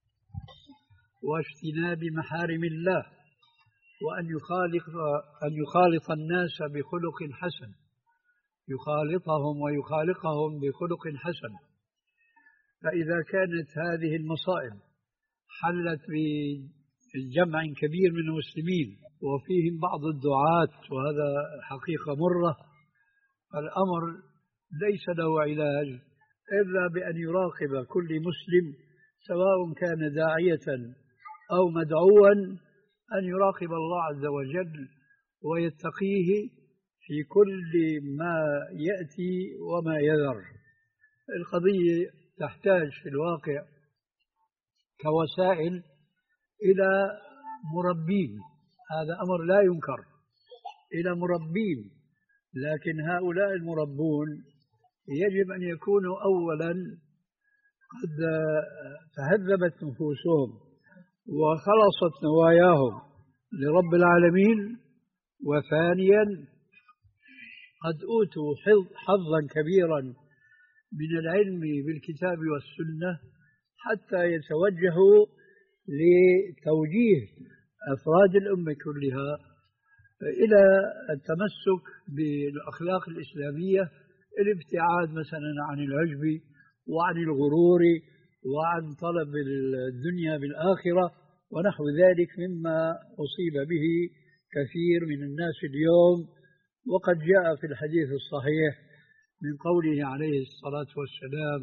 واجتناب محارم الله وأن يخالط, أن يخالط الناس بخلق حسن، يخالطهم ويخالقهم بخلق حسن. فإذا كانت هذه المصائب حلت بجمع كبير من المسلمين وفيهم بعض الدعاة وهذا حقيقة مرة، فالأمر ليس له علاج إلا بأن يراقب كل مسلم سواء كان داعية أو مدعوا أن يراقب الله عز وجل ويتقيه في كل ما يأتي وما يذر. القضية تحتاج في الواقع كوسائل إلى مربين، هذا أمر لا ينكر، إلى مربين، لكن هؤلاء المربون يجب أن يكونوا أولا قد تهذبت نفوسهم وخلصت نواياهم لرب العالمين. وثانيا قد أوتوا حظا كبيرا من العلم بالكتاب والسنة حتى يتوجهوا لتوجيه أفراد الأمة كلها إلى التمسك بالأخلاق الإسلامية، الابتعاد مثلا عن العجب وعن الغرور وعن طلب الدنيا بالآخرة ونحو ذلك مما أصيب به كثير من الناس اليوم. وقد جاء في الحديث الصحيح من قوله عليه الصلاة والسلام: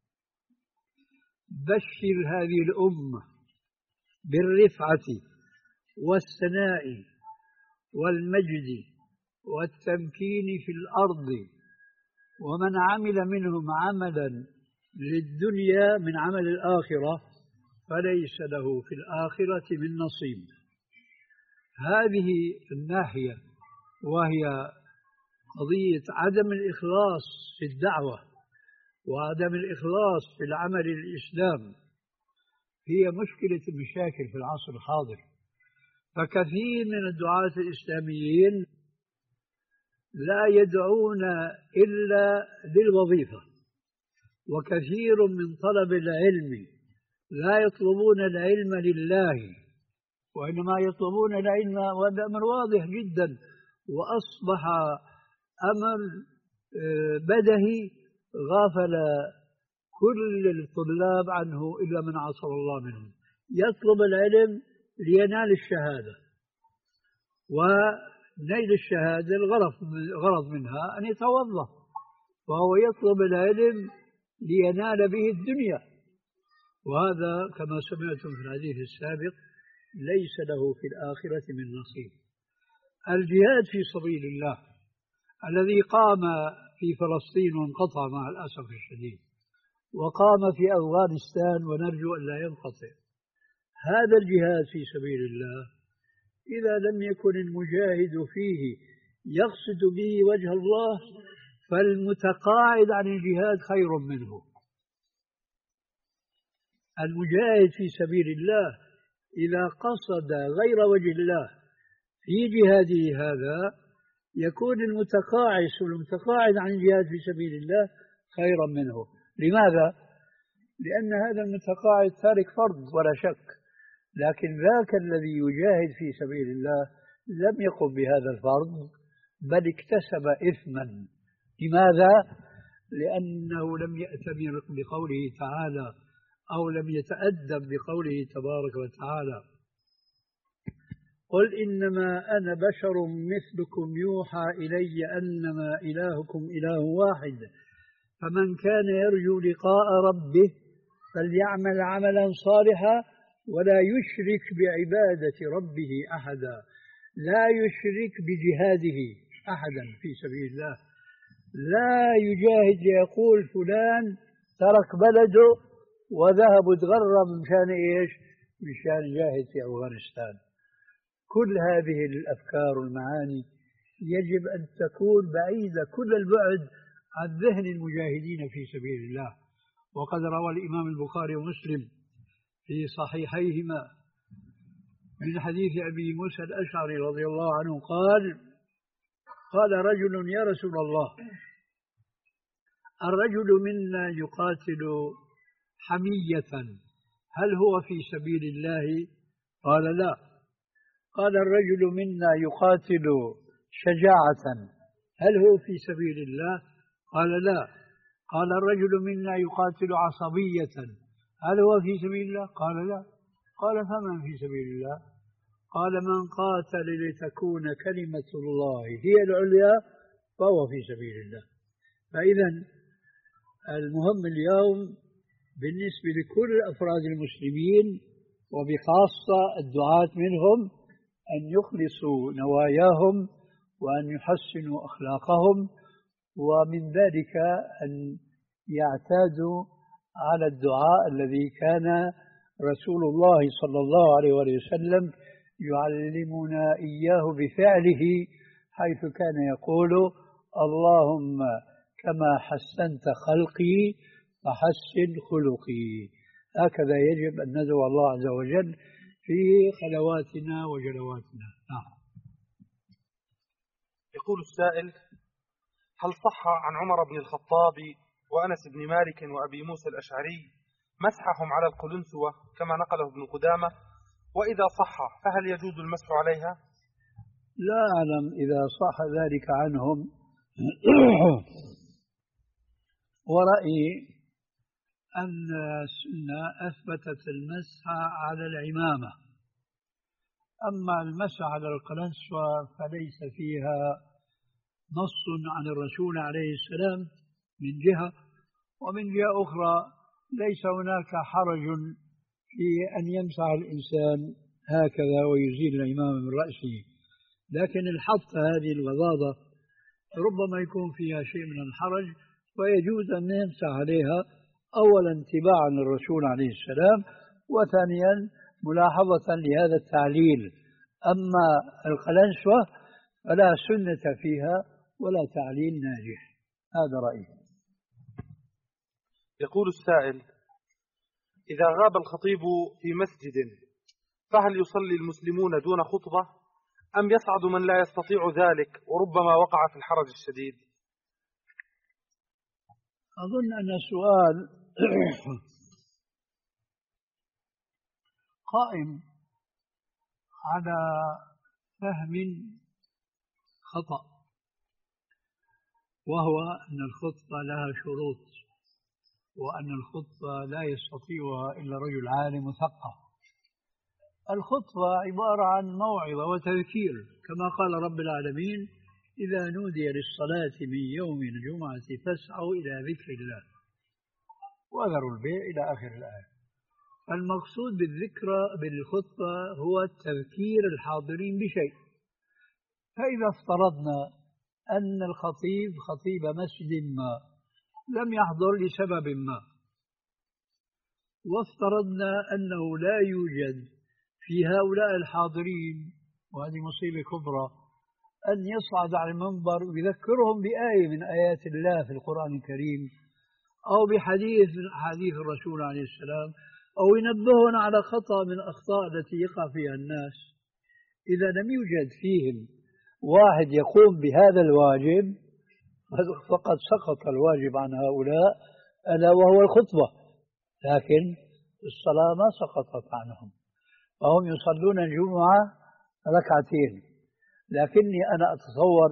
بشر هذه الأمة بالرفعة والثناء والمجد والتمكين في الأرض، ومن عمل منهم عملا للدنيا من عمل الآخرة فليس له في الآخرة من نصيب. هذه الناحية وهي قضية عدم الإخلاص في الدعوة وعدم الإخلاص في العمل الإسلام هي مشكلة المشاكل في العصر الحاضر. فكثير من الدعاة الإسلاميين لا يدعون إلا للوظيفة، وكثير من طلب العلم لا يطلبون العلم لله، وإنما يطلبون العلم، وهذا أمر واضح جدا وأصبح أمر بدهي غافل كل الطلاب عنه إلا من عصر الله منهم. يطلب العلم لينال الشهادة، ونيل الشهادة الغرض منها أن يتوظف، وهو يطلب العلم لينال به الدنيا، وهذا كما سمعتم في الحديث السابق ليس له في الآخرة من نصيب. الجهاد في سبيل الله الذي قام في فلسطين وانقطع مع الأسف الشديد، وقام في أفغانستان ونرجو أن لا ينقطع، هذا الجهاد في سبيل الله إذا لم يكن المجاهد فيه يقصد به وجه الله فالمتقاعد عن الجهاد خير منه. المجاهد في سبيل الله إذا قصد غير وجه الله في جهاده هذا يكون المتقاعس والمتقاعد عن الجهاد في سبيل الله خيرا منه. لماذا؟ لأن هذا المتقاعد تارك فرض ولا شك، لكن ذاك الذي يجاهد في سبيل الله لم يقم بهذا الفرض بل اكتسب إثما. لماذا؟ لأنه لم يأتمر بقوله تعالى أو لم يتأدب بقوله تبارك وتعالى: قل إنما أنا بشر مثلكم يوحى إلي أنما إلهكم إله واحد فمن كان يرجو لقاء ربه فليعمل عملا صالحا ولا يشرك بعبادة ربه أحدا. لا يشرك بجهاده أحدا في سبيل الله، لا يجاهد ليقول فلان ترك بلده وذهب وتغرب مشان إيش؟ مشان يجاهد في أفغانستان. كل هذه الأفكار والمعاني يجب أن تكون بعيدة كل البعد عن ذهن المجاهدين في سبيل الله. وقد روى الإمام البخاري ومسلم في صحيحيهما من حديث أبي موسى الأشعري رضي الله عنه قال: قال رجل: يا رسول الله، الرجل منا يقاتل حمية هل هو في سبيل الله؟ قال: لا. قال: الرجل منا يقاتل شجاعة هل هو في سبيل الله؟ قال: لا. قال: الرجل منا يقاتل عصبية هل هو في سبيل الله؟ قال: لا. قال: فمن في سبيل الله؟ قال: من قاتل لتكون كلمة الله هي العليا فهو في سبيل الله. فإذا المهم اليوم بالنسبة لكل أفراد المسلمين وبخاصة الدعاة منهم أن يخلصوا نواياهم وأن يحسنوا أخلاقهم، ومن ذلك أن يعتادوا على الدعاء الذي كان رسول الله صلى الله عليه وسلم يعلمنا إياه بفعله، حيث كان يقول: اللهم كما حسنت خلقي فحسن خلقي. هكذا يجب أن ندعو الله عز وجل في خلواتنا وجلواتنا. نعم.
يقول السائل: هل صح عن عمر بن الخطاب وأنس بن مالك وأبي موسى الأشعري مسحهم على القلنسوة كما نقله ابن قدامة؟ وإذا صح فهل يجوز المسح عليها؟
لا أعلم إذا صح ذلك عنهم. ورأيي أن السنة أثبتت المسح على العمامة، أما المسح على القلنسوة فليس فيها نص عن الرسول عليه السلام من جهة، ومن جهة أخرى ليس هناك حرج في أن يمسح الإنسان هكذا ويزيل العمامة من رأسه، لكن الحط هذه الوضاضة ربما يكون فيها شيء من الحرج، ويجوز أن يمسح عليها أولا اتباعا للرسول عليه السلام، وثانيا ملاحظة لهذا التعليل. أما القلنسوة فلا سنة فيها ولا تعليل ناجح. هذا رأيي.
يقول السائل: إذا غاب الخطيب في مسجد فهل يصلي المسلمون دون خطبة أم يصعد من لا يستطيع ذلك وربما وقع في الحرج الشديد؟
أظن أن السؤال قائم على فهم خطأ، وهو أن الخطبة لها شروط، وأن الخطبة لا يستطيعها إلا رجل عالم مثقف. الخطبة عبارة عن موعظة وتذكير، كما قال رب العالمين: إذا نودي للصلاة من يوم الجمعة فاسعوا إلى ذكر الله وذروا البيع إلى آخر الآية. المقصود بالذكرى بالخطبة هو تذكير الحاضرين بشيء. فإذا افترضنا أن الخطيب خطيب مسجد ما لم يحضر لسبب ما، وافترضنا أنه لا يوجد في هؤلاء الحاضرين، وهذه مصيبة كبرى، أن يصعد على المنبر ويذكرهم بآية من آيات الله في القرآن الكريم أو بحديث من أحاديث الرسول عليه السلام، أو ينبهون على خطأ من الأخطاء التي يقع فيها الناس. إذا لم يوجد فيهم واحد يقوم بهذا الواجب فقد سقط الواجب عن هؤلاء، ألا وهو الخطبة، لكن الصلاة ما سقطت عنهم، فهم يصلون الجمعة ركعتين. لكني أنا أتصور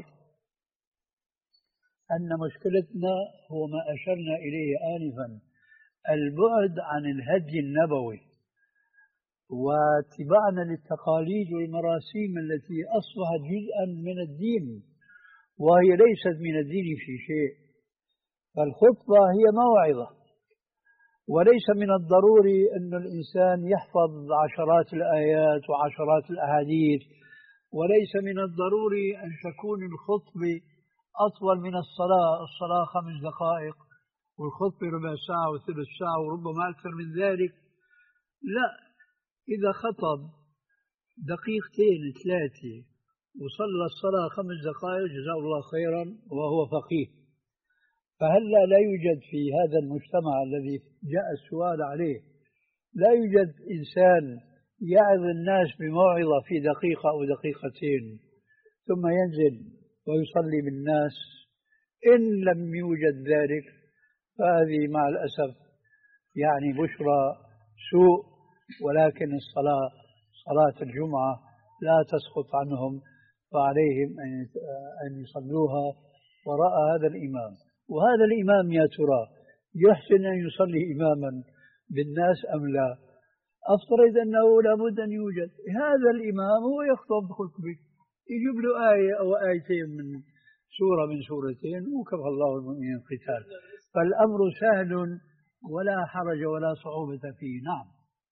أن مشكلتنا هو ما أشرنا إليه آنفا، البعد عن الهدي النبوي واتباعنا للتقاليد والمراسيم التي أصبحت جزءا من الدين وهي ليست من الدين في شيء. فالخطبة هي موعظة، وليس من الضروري أن الإنسان يحفظ عشرات الآيات وعشرات الأحاديث، وليس من الضروري أن تكون الخطبة أطول من الصلاة. الصلاة خمس دقائق والخطبة ربع ساعة وثلث ساعة وربما أكثر من ذلك. لا، إذا خطب دقيقتين ثلاثة وصلى الصلاة خمس دقائق جزاه الله خيرا وهو فقيه. فهلا لا يوجد في هذا المجتمع الذي جاء السؤال عليه، لا يوجد إنسان يعظ الناس بموعظة في دقيقة أو دقيقتين ثم ينزل ويصلي بالناس. إن لم يوجد ذلك فهذه مع الأسف يعني بشرى سوء، ولكن الصلاة صلاة الجمعة لا تسقط عنهم، فعليهم أن يصلوها وراء هذا الإمام. وهذا الإمام يا ترى يحسن أن يصلي إماما بالناس أم لا؟ أفترض أنه لابد أن يوجد هذا الإمام، هو يخطب خطبة يجيب له آية أو آيتين من سورة من سورتين وكفى الله المؤمنين القتال. فالأمر سهل ولا حرج ولا صعوبة فيه. نعم.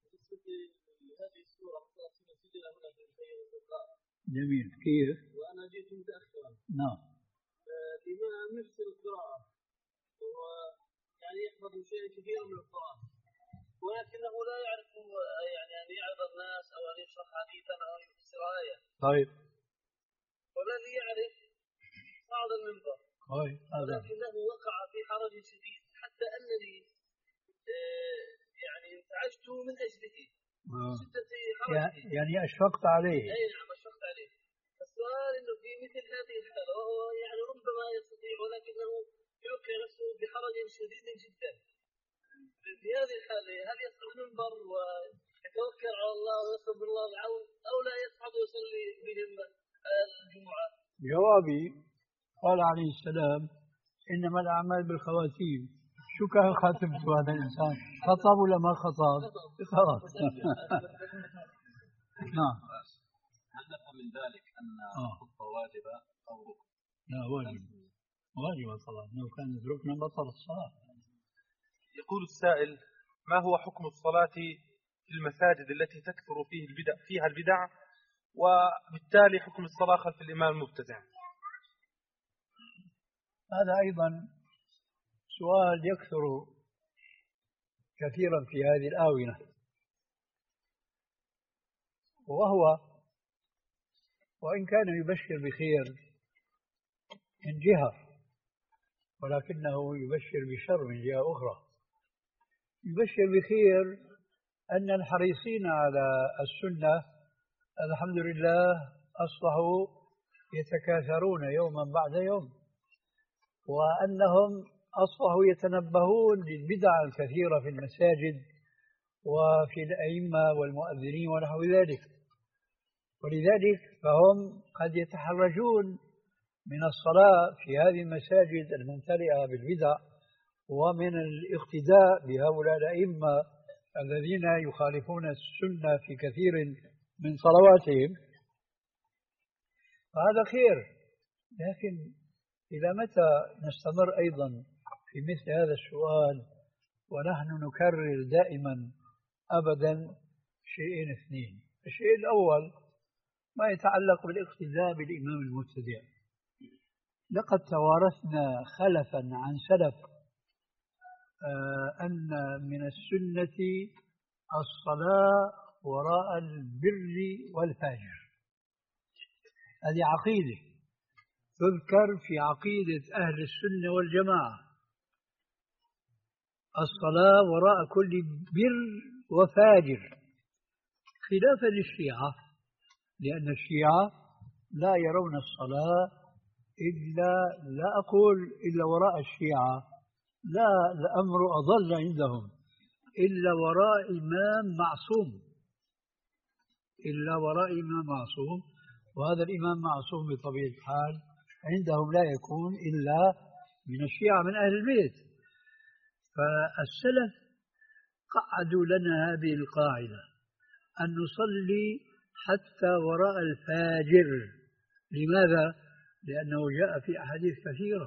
جميل. كيف؟
وأنا جئت متأخرا.
نعم.
الإمام يحسن القراءة، وهو يعني يحفظ شيء كثير من القرآن، ولكنه لا يعرف يعني أن يعظ الناس أو أن يشرح حديثا أو أن يفسر آية.
طيب.
والذي يعرف صعد المنبر.
طيب.
ولكنه وقع في حرج شديد حتى أنني يعني انتعجت من أجله، شدة حركته.
يعني أشفقت عليه.
أي نعم أشفقت عليه. السؤال إنه في مثل هذه الحالة وهو يعني ربما يستطيع ولكنه يوقع نفسه بحرج شديد جدا. في هذه الحالة هل يصعد المنبر ويتوكل على الله ويصبر الله العون أو لا يصعد ويصلي بهم الجمعة؟
جوابي قال عليه السلام إنما الأعمال بالخواتيم. شو كان خاتمته هذا الإنسان؟ خطب ولا ما خطب؟ خلاص. نعم.
هل نفهم من ذلك أن الخطبة واجبة أو ركن؟
لا واجب، واجب طبعا، لو كانت ركنا بطل الصلاة.
يقول السائل: ما هو حكم الصلاة في المساجد التي تكثر فيه البدع فيها البدع، وبالتالي حكم الصلاة خلف الإمام المبتدع؟
هذا أيضا سؤال يكثر كثيرا في هذه الآونة، وهو وإن كان يبشر بخير من جهة ولكنه يبشر بشر من جهة أخرى. يبشر بخير أن الحريصين على السنة الحمد لله أصبحوا يتكاثرون يوما بعد يوم، وأنهم أصبحوا يتنبهون للبدع الكثيرة في المساجد وفي الأئمة والمؤذنين ونحو ذلك، ولذلك فهم قد يتحرجون من الصلاة في هذه المساجد الممتلئة بالبدع ومن الاقتداء بهؤلاء الأئمة الذين يخالفون السنة في كثير من صلواتهم. فهذا خير، لكن إلى متى نستمر أيضا في مثل هذا السؤال ونحن نكرر دائما أبدا شيئين اثنين؟ الشيء الأول ما يتعلق بالاقتداء بالإمام المبتدع. لقد توارثنا خلفا عن سلف آه أن من السنة الصلاة وراء البر والفاجر. هذه عقيدة تذكر في عقيدة أهل السنة والجماعة، الصلاة وراء كل بر وفاجر، خلافا للشيعة، لأن الشيعة لا يرون الصلاة إلا لا أقول إلا وراء الشيعة، لا الأمر أضل عندهم إلا وراء إمام معصوم، إلا وراء إمام معصوم، وهذا الإمام معصوم بطبيعة الحال عندهم لا يكون إلا من الشيعة من أهل البيت. فالسلف قعدوا لنا هذه القاعدة أن نصلي حتى وراء الفاجر. لماذا؟ لأنه جاء في أحاديث كثيرة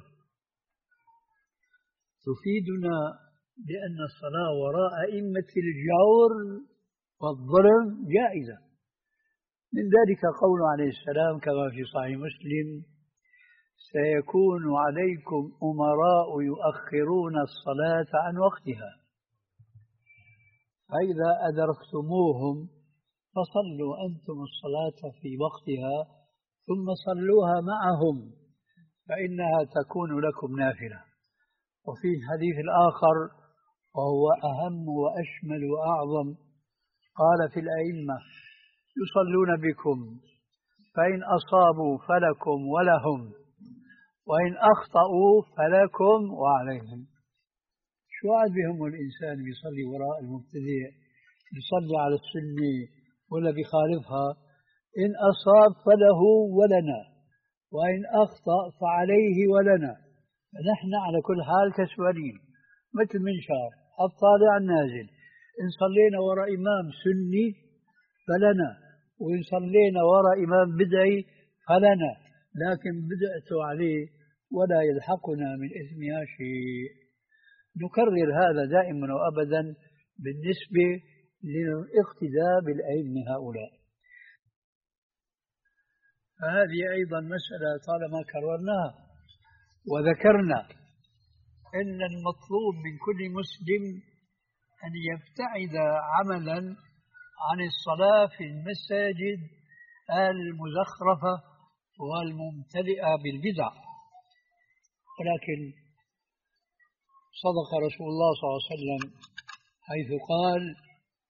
تفيدنا بأن الصلاة وراء أئمة الجور والظلم جائزة. من ذلك قول عليه السلام كما في صحيح مسلم: سيكون عليكم أمراء يؤخرون الصلاة عن وقتها، فإذا أدركتموهم فصلوا أنتم الصلاة في وقتها ثم صلوها معهم فإنها تكون لكم نافلة. وفي الحديث الآخر وهو أهم وأشمل وأعظم قال في الأئمة: يصلون بكم فإن أصابوا فلكم ولهم، وإن أخطأوا فلكم وعليهم. شو عاد بهم الإنسان يصلي وراء المبتدع، يصلي على السنة ولا بخالفها؟ إن أصاب فله ولنا، وإن أخطأ فعليه ولنا. فنحن على كل حال كسبانين مثل منشار الطالع النازل. إن صلينا وراء إمام سني فلنا، وإن صلينا وراء إمام بدعي فلنا، لكن بدعته عليه ولا يلحقنا من إثمها شيء. نكرر هذا دائما وأبدا بالنسبة للاقتداء بالأئمة هؤلاء. هذه أيضا مسألة طالما كررناها وذكرنا أن المطلوب من كل مسلم أن يبتعد عملا عن الصلاة في المساجد المزخرفة والممتلئة بالبدع. ولكن صدق رسول الله صلى الله عليه وسلم حيث قال: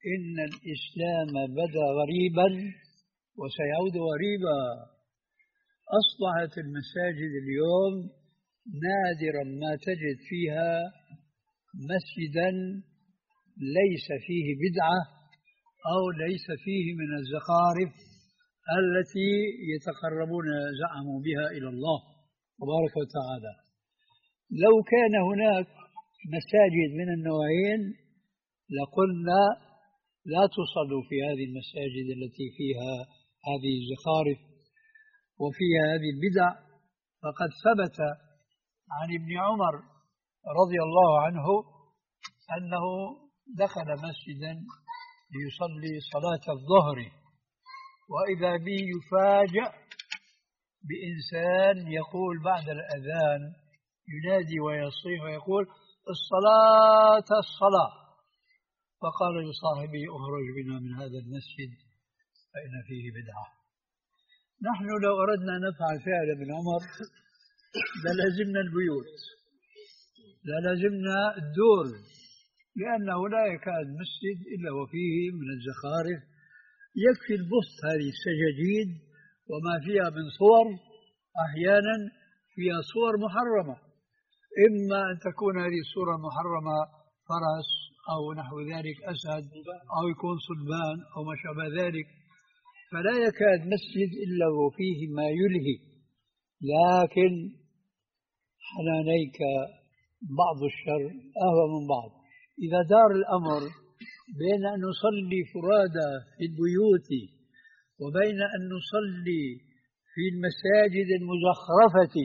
إن الإسلام بدأ غريبا وسيعود غريبا. أصبحت المساجد اليوم نادرا ما تجد فيها مسجدا ليس فيه بدعة أو ليس فيه من الزخارف التي يتقربون زعموا بها إلى الله تبارك وتعالى. لو كان هناك مساجد من النوعين لقلنا لا تصلوا في هذه المساجد التي فيها هذه الزخارف وفيها هذه البدع، فقد ثبت عن ابن عمر رضي الله عنه أنه دخل مسجدا ليصلي صلاة الظهر، وإذا به يفاجأ بإنسان يقول بعد الأذان ينادي ويصيح ويقول الصلاة الصلاة، فقال لصاحبه اخرج بنا من هذا المسجد فإن فيه بدعة. نحن لو أردنا نفعل فعل ابن عمر للزمنا البيوت، للزمنا الدور، لأنه لا يكاد مسجد إلا وفيه من الزخارف. يكفي البسط هذه السجاجيد وما فيها من صور، أحيانا فيها صور محرمة، إما أن تكون هذه الصورة محرمة فرس أو نحو ذلك أسد أو يكون صلبان أو ما شابه ذلك، فلا يكاد مسجد إلا وفيه ما يلهي. لكن حنانيك بعض الشر أهوى من بعض. إذا دار الأمر بين أن نصلي فرادى في البيوت وبين أن نصلي في المساجد المزخرفة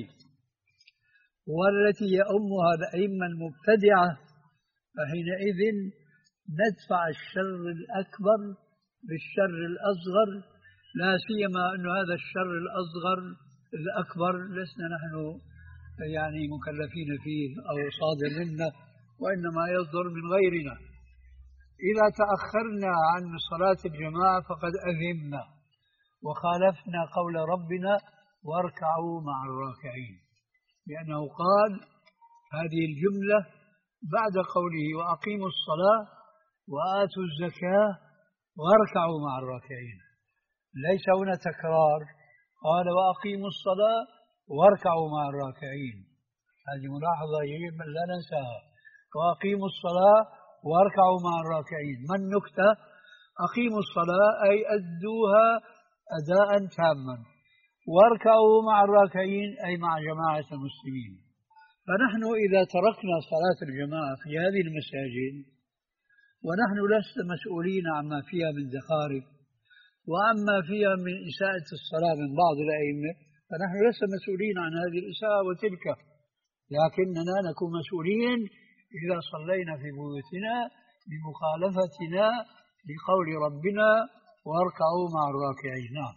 والتي يؤمها الأئمة المبتدعة، فحينئذ ندفع الشر الأكبر بالشر الأصغر، لا سيما أن هذا الشر الأصغر الأكبر لسنا نحن يعني مكلفين فيه أو صادر منا، وإنما يصدر من غيرنا. إذا تأخرنا عن صلاة الجماعة فقد أثمنا وخالفنا قول ربنا واركعوا مع الراكعين، لأنه قال هذه الجملة بعد قوله وأقيموا الصلاة وآتوا الزكاة واركعوا مع الراكعين، ليس هنا تكرار، قال وأقيموا الصلاة واركعوا مع الراكعين. هذه ملاحظة يجب أن لا ننساها، وأقيموا الصلاة واركعوا مع الراكعين. ما النكتة؟ أقيموا الصلاة أي أدوها أداء تاما، واركعوا مع الراكعين أي مع جماعة المسلمين. فنحن إذا تركنا صلاة الجماعة في هذه المساجد ونحن لسنا مسؤولين عما فيها من زخارف وعما فيها من إساءة الصلاة من بعض الأئمة، فنحن لسنا مسؤولين عن هذه الإساءة وتلك، لكننا نكون مسؤولين إذا صلينا في بيوتنا بمخالفتنا لقول ربنا واركعوا مع الراكعين. نعم.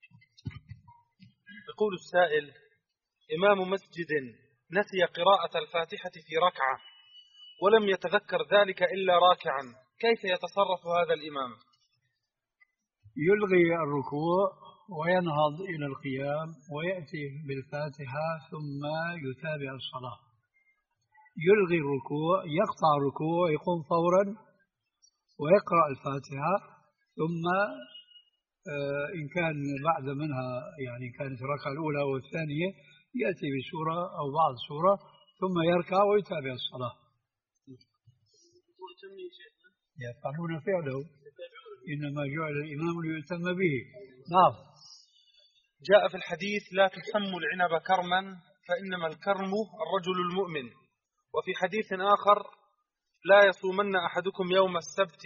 يقول السائل: إمام مسجد نسي قراءة الفاتحة في ركعة ولم يتذكر ذلك إلا راكعا، كيف يتصرف هذا الإمام؟
يلغي الركوع وينهض إلى القيام ويأتي بالفاتحة ثم يتابع الصلاة. يلغي الركوع، يقطع الركوع، يقوم فورا ويقرأ الفاتحة، ثم إن كان بعد منها يعني كانت الركعة الأولى أو الثانية يأتي بسورة أو بعض سورة ثم يركع ويتابع الصلاة. يفعلون فعله، إنما جعل الإمام ليؤتم به. نعم.
جاء في الحديث: لا تسموا العنب كرما فإنما الكرم الرجل المؤمن. وفي حديث آخر: لا يصومن أحدكم يوم السبت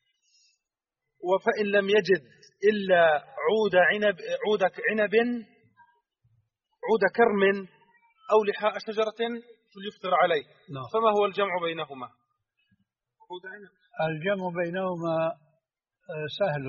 وفإن لم يجد إلا عود عنب عود عنب عود كرم أو لحاء شجرة فليفطر عليه.
لا.
فما هو الجمع بينهما؟
الجمع بينهما سهل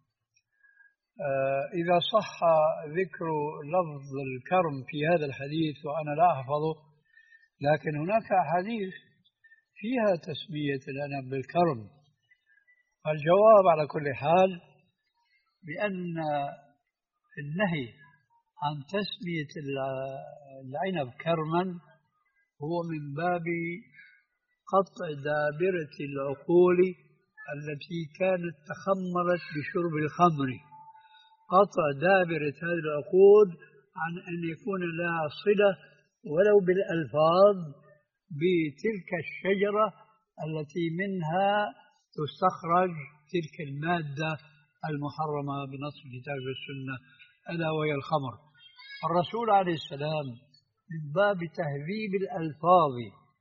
إذا صح ذكر لفظ الكرم في هذا الحديث، وأنا لا أحفظه، لكن هناك أحاديث فيها تسمية العنب بالكرم. الجواب على كل حال بأن النهي عن تسمية العنب كرما هو من باب قطع دابرة العقول التي كانت تخمرت بشرب الخمر، قطع دابرة هذه العقود عن أن يكون لها صلة ولو بالألفاظ بتلك الشجرة التي منها تستخرج تلك المادة المحرمة بنص الكتاب والسنة ألا وهي الخمر. الرسول عليه السلام من باب تهذيب الألفاظ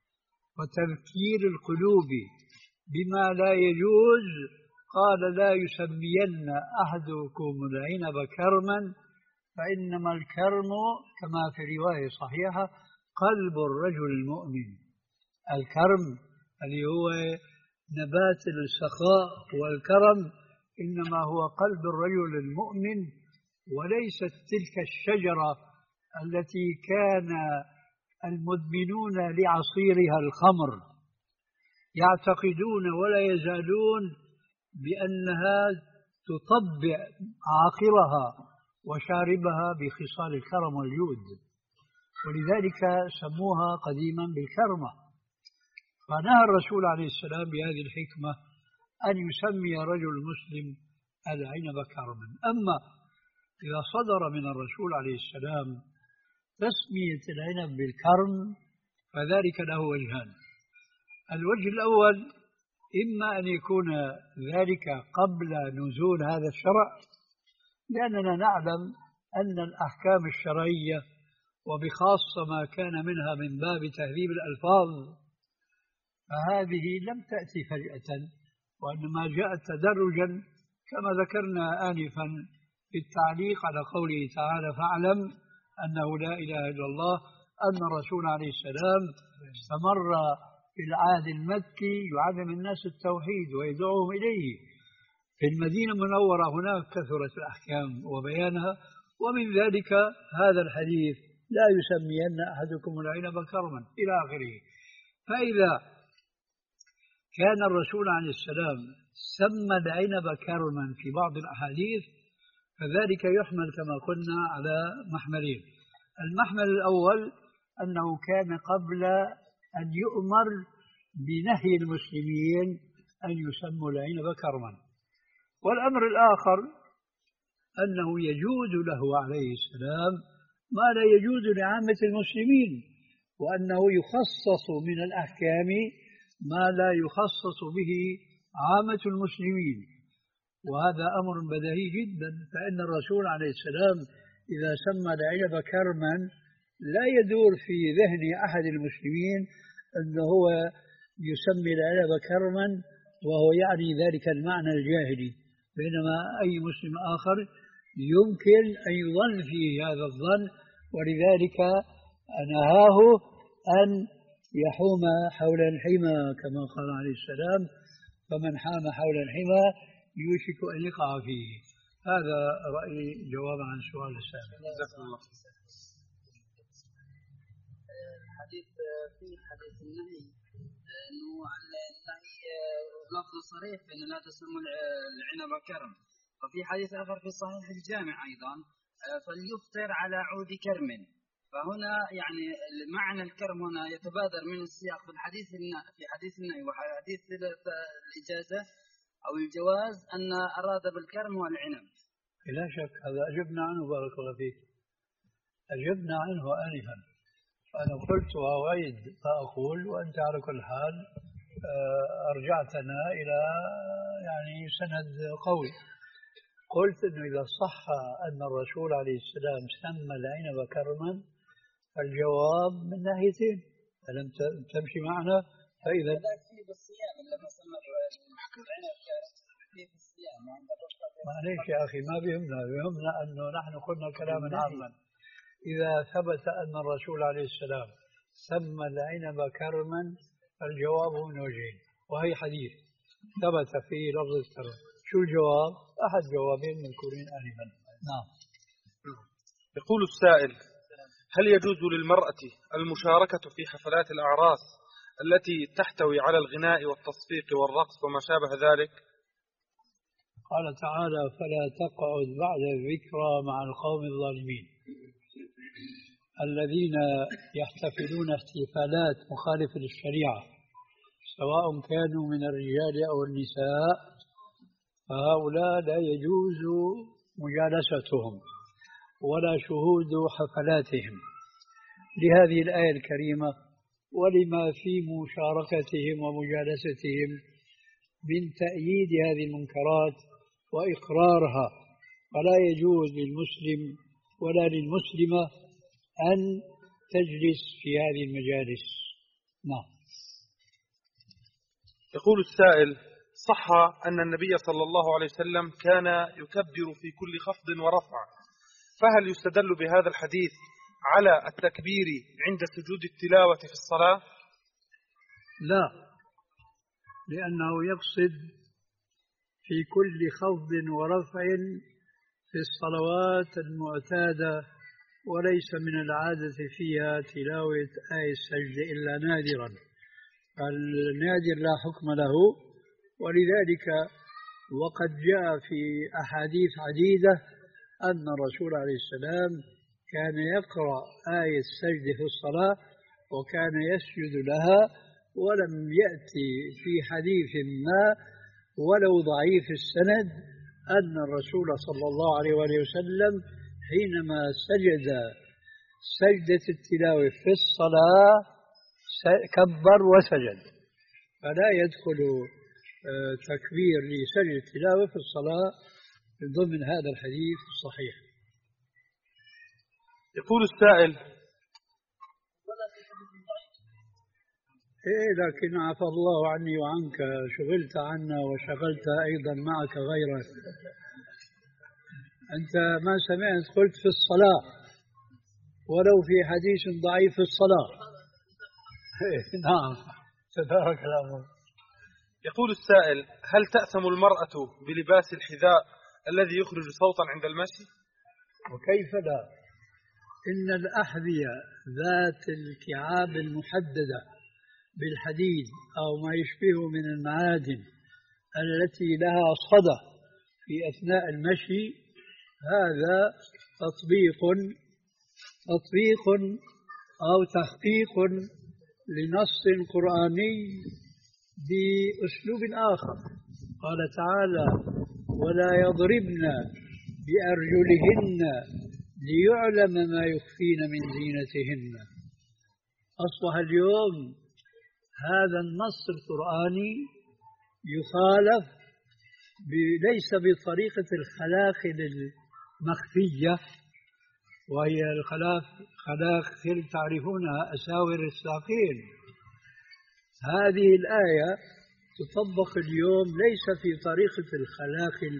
وتذكير القلوب بما لا يجوز قال لا يسمين أحدكم العنب كرما فإنما الكرم كما في رواية صحيحة قلب الرجل المؤمن. الكرم اللي هو نبات السخاء والكرم إنما هو قلب الرجل المؤمن، وليست تلك الشجرة التي كان المدمنون لعصيرها الخمر يعتقدون ولا يزالون بأنها تطبع عاقرها وشاربها بخصال الكرم والجود، ولذلك سموها قديما بالكرمة. فنهى الرسول عليه السلام بهذه الحكمة أن يسمي رجل مسلم العنب كرما. أما إذا صدر من الرسول عليه السلام تسمية العنب بالكرم فذلك له وجهان. الوجه الأول إما أن يكون ذلك قبل نزول هذا الشرع، لأننا نعلم أن الأحكام الشرعية وبخاصة ما كان منها من باب تهذيب الألفاظ فهذه لم تأتي فجأة، وإنما جاءت تدرجا كما ذكرنا آنفا في التعليق على قوله تعالى فاعلم أنه لا إله إلا الله، أن الرسول عليه السلام استمر في العهد المكي يعلم الناس التوحيد ويدعوهم إليه. في المدينة المنورة هناك كثرت الأحكام وبيانها، ومن ذلك هذا الحديث لا يسمين أحدكم العنب كرما إلى آخره. فإذا كان الرسول عليه السلام سمى العنب كرما في بعض الأحاديث فذلك يحمل كما قلنا على محملين. المحمل الأول أنه كان قبل أن يؤمر بنهي المسلمين أن يسموا العنب كرما، والأمر الآخر أنه يجوز له عليه السلام ما لا يجوز لعامة المسلمين، وأنه يخصص من الأحكام ما لا يخصص به عامة المسلمين، وهذا أمر بديهي جدا. فإن الرسول عليه السلام إذا سمى العنب كرما لا يدور في ذهن أحد المسلمين أنه هو يسمي العنب كرما وهو يعني ذلك المعنى الجاهلي، بينما أي مسلم آخر يمكن أن يظن فيه هذا الظن، ولذلك نهاه أن يحوم حول الحمى كما قال عليه السلام فمن حام حول الحمى يوشك أن يقع فيه. هذا رأيي جواب عن سؤال السابق.
حديث في حديث النهي انه النهي لفظ صريح بانه لا تسموا العنب كرم، وفي حديث اخر في صحيح الجامع ايضا فليفطر على عود كرم. فهنا يعني معنى الكرم هنا يتبادر من السياق في الحديث في حديث النهي وحديث الاجازه او الجواز ان اراد بالكرم هو العنب.
لا شك هذا اجبنا عنه بارك الله فيك، اجبنا عنه انفا. أنا قلت وأعيد فأقول وأنت على كل حال أرجعتنا إلى يعني سند قوي. قلت أنه إذا صح أن الرسول عليه السلام سمى العنب كرما فالجواب من ناحيتين، ألم تمشي معنا؟ فإذا معليش يا أخي ما بيهمنا، بيهمنا أنه نحن قلنا كلاما عاما. إذا ثبت أن الرسول عليه السلام سمى العنب كرما فالجواب من وجهين، وهي حديث ثبت فيه لفظ الكرم. شو الجواب؟ أحد جوابين مذكورين آنفا. نعم.
يقول السائل هل يجوز للمرأة المشاركة في حفلات الأعراس التي تحتوي على الغناء والتصفيق والرقص وما شابه ذلك؟
قال تعالى فلا تقعد بعد الذكرى مع القوم الظالمين الذين يحتفلون احتفالات مخالفة للشريعة سواء كانوا من الرجال أو النساء، فهؤلاء لا يجوز مجالستهم ولا شهود حفلاتهم لهذه الآية الكريمة ولما في مشاركتهم ومجالستهم من تأييد هذه المنكرات وإقرارها. فلا يجوز للمسلم ولا للمسلمة أن تجلس في هذه المجالس. نعم.
يقول السائل: صح أن النبي صلى الله عليه وسلم كان يكبر في كل خفض ورفع، فهل يستدل بهذا الحديث على التكبير عند سجود التلاوة في الصلاة؟
لا، لأنه يقصد في كل خفض ورفع في الصلوات المعتادة، وليس من العادة فيها تلاوة آية السجد إلا نادرا، فالنادر لا حكم له. ولذلك وقد جاء في أحاديث عديدة أن الرسول عليه السلام كان يقرأ آية السجد في الصلاة وكان يسجد لها، ولم يأتي في حديث ما ولو ضعيف السند أن الرسول صلى الله عليه وسلم حينما سجد سجدة التلاوة في الصلاة كبر وسجد، فلا يدخل تكبير لسجد التلاوة في الصلاة ضمن هذا الحديث الصحيح.
يقول السائل:
إيه لكن عفى الله عني وعنك، شغلت عنا وشغلت أيضا معك غيرك. أنت ما سمعت قلت في الصلاة ولو في حديث ضعيف في الصلاة. نعم، تبارك الله.
يقول السائل: هل تأثم المرأة بلباس الحذاء الذي يخرج صوتا عند المشي؟
وكيف لا؟ إن الأحذية ذات الكعاب المحددة بالحديد أو ما يشبهه من المعادن التي لها صدى في أثناء المشي، هذا تطبيق تطبيق أو تحقيق لنص قرآني بأسلوب آخر. قال تعالى: ولا يضربن بأرجلهن ليعلم ما يخفين من زينتهن. أصبح اليوم هذا النص القرآني يخالف ليس بطريقة الخلاخل المخفية، وهي الخلاخل تعرفونها أساور الساقين. هذه الآية تطبق اليوم ليس في طريقة الخلاخل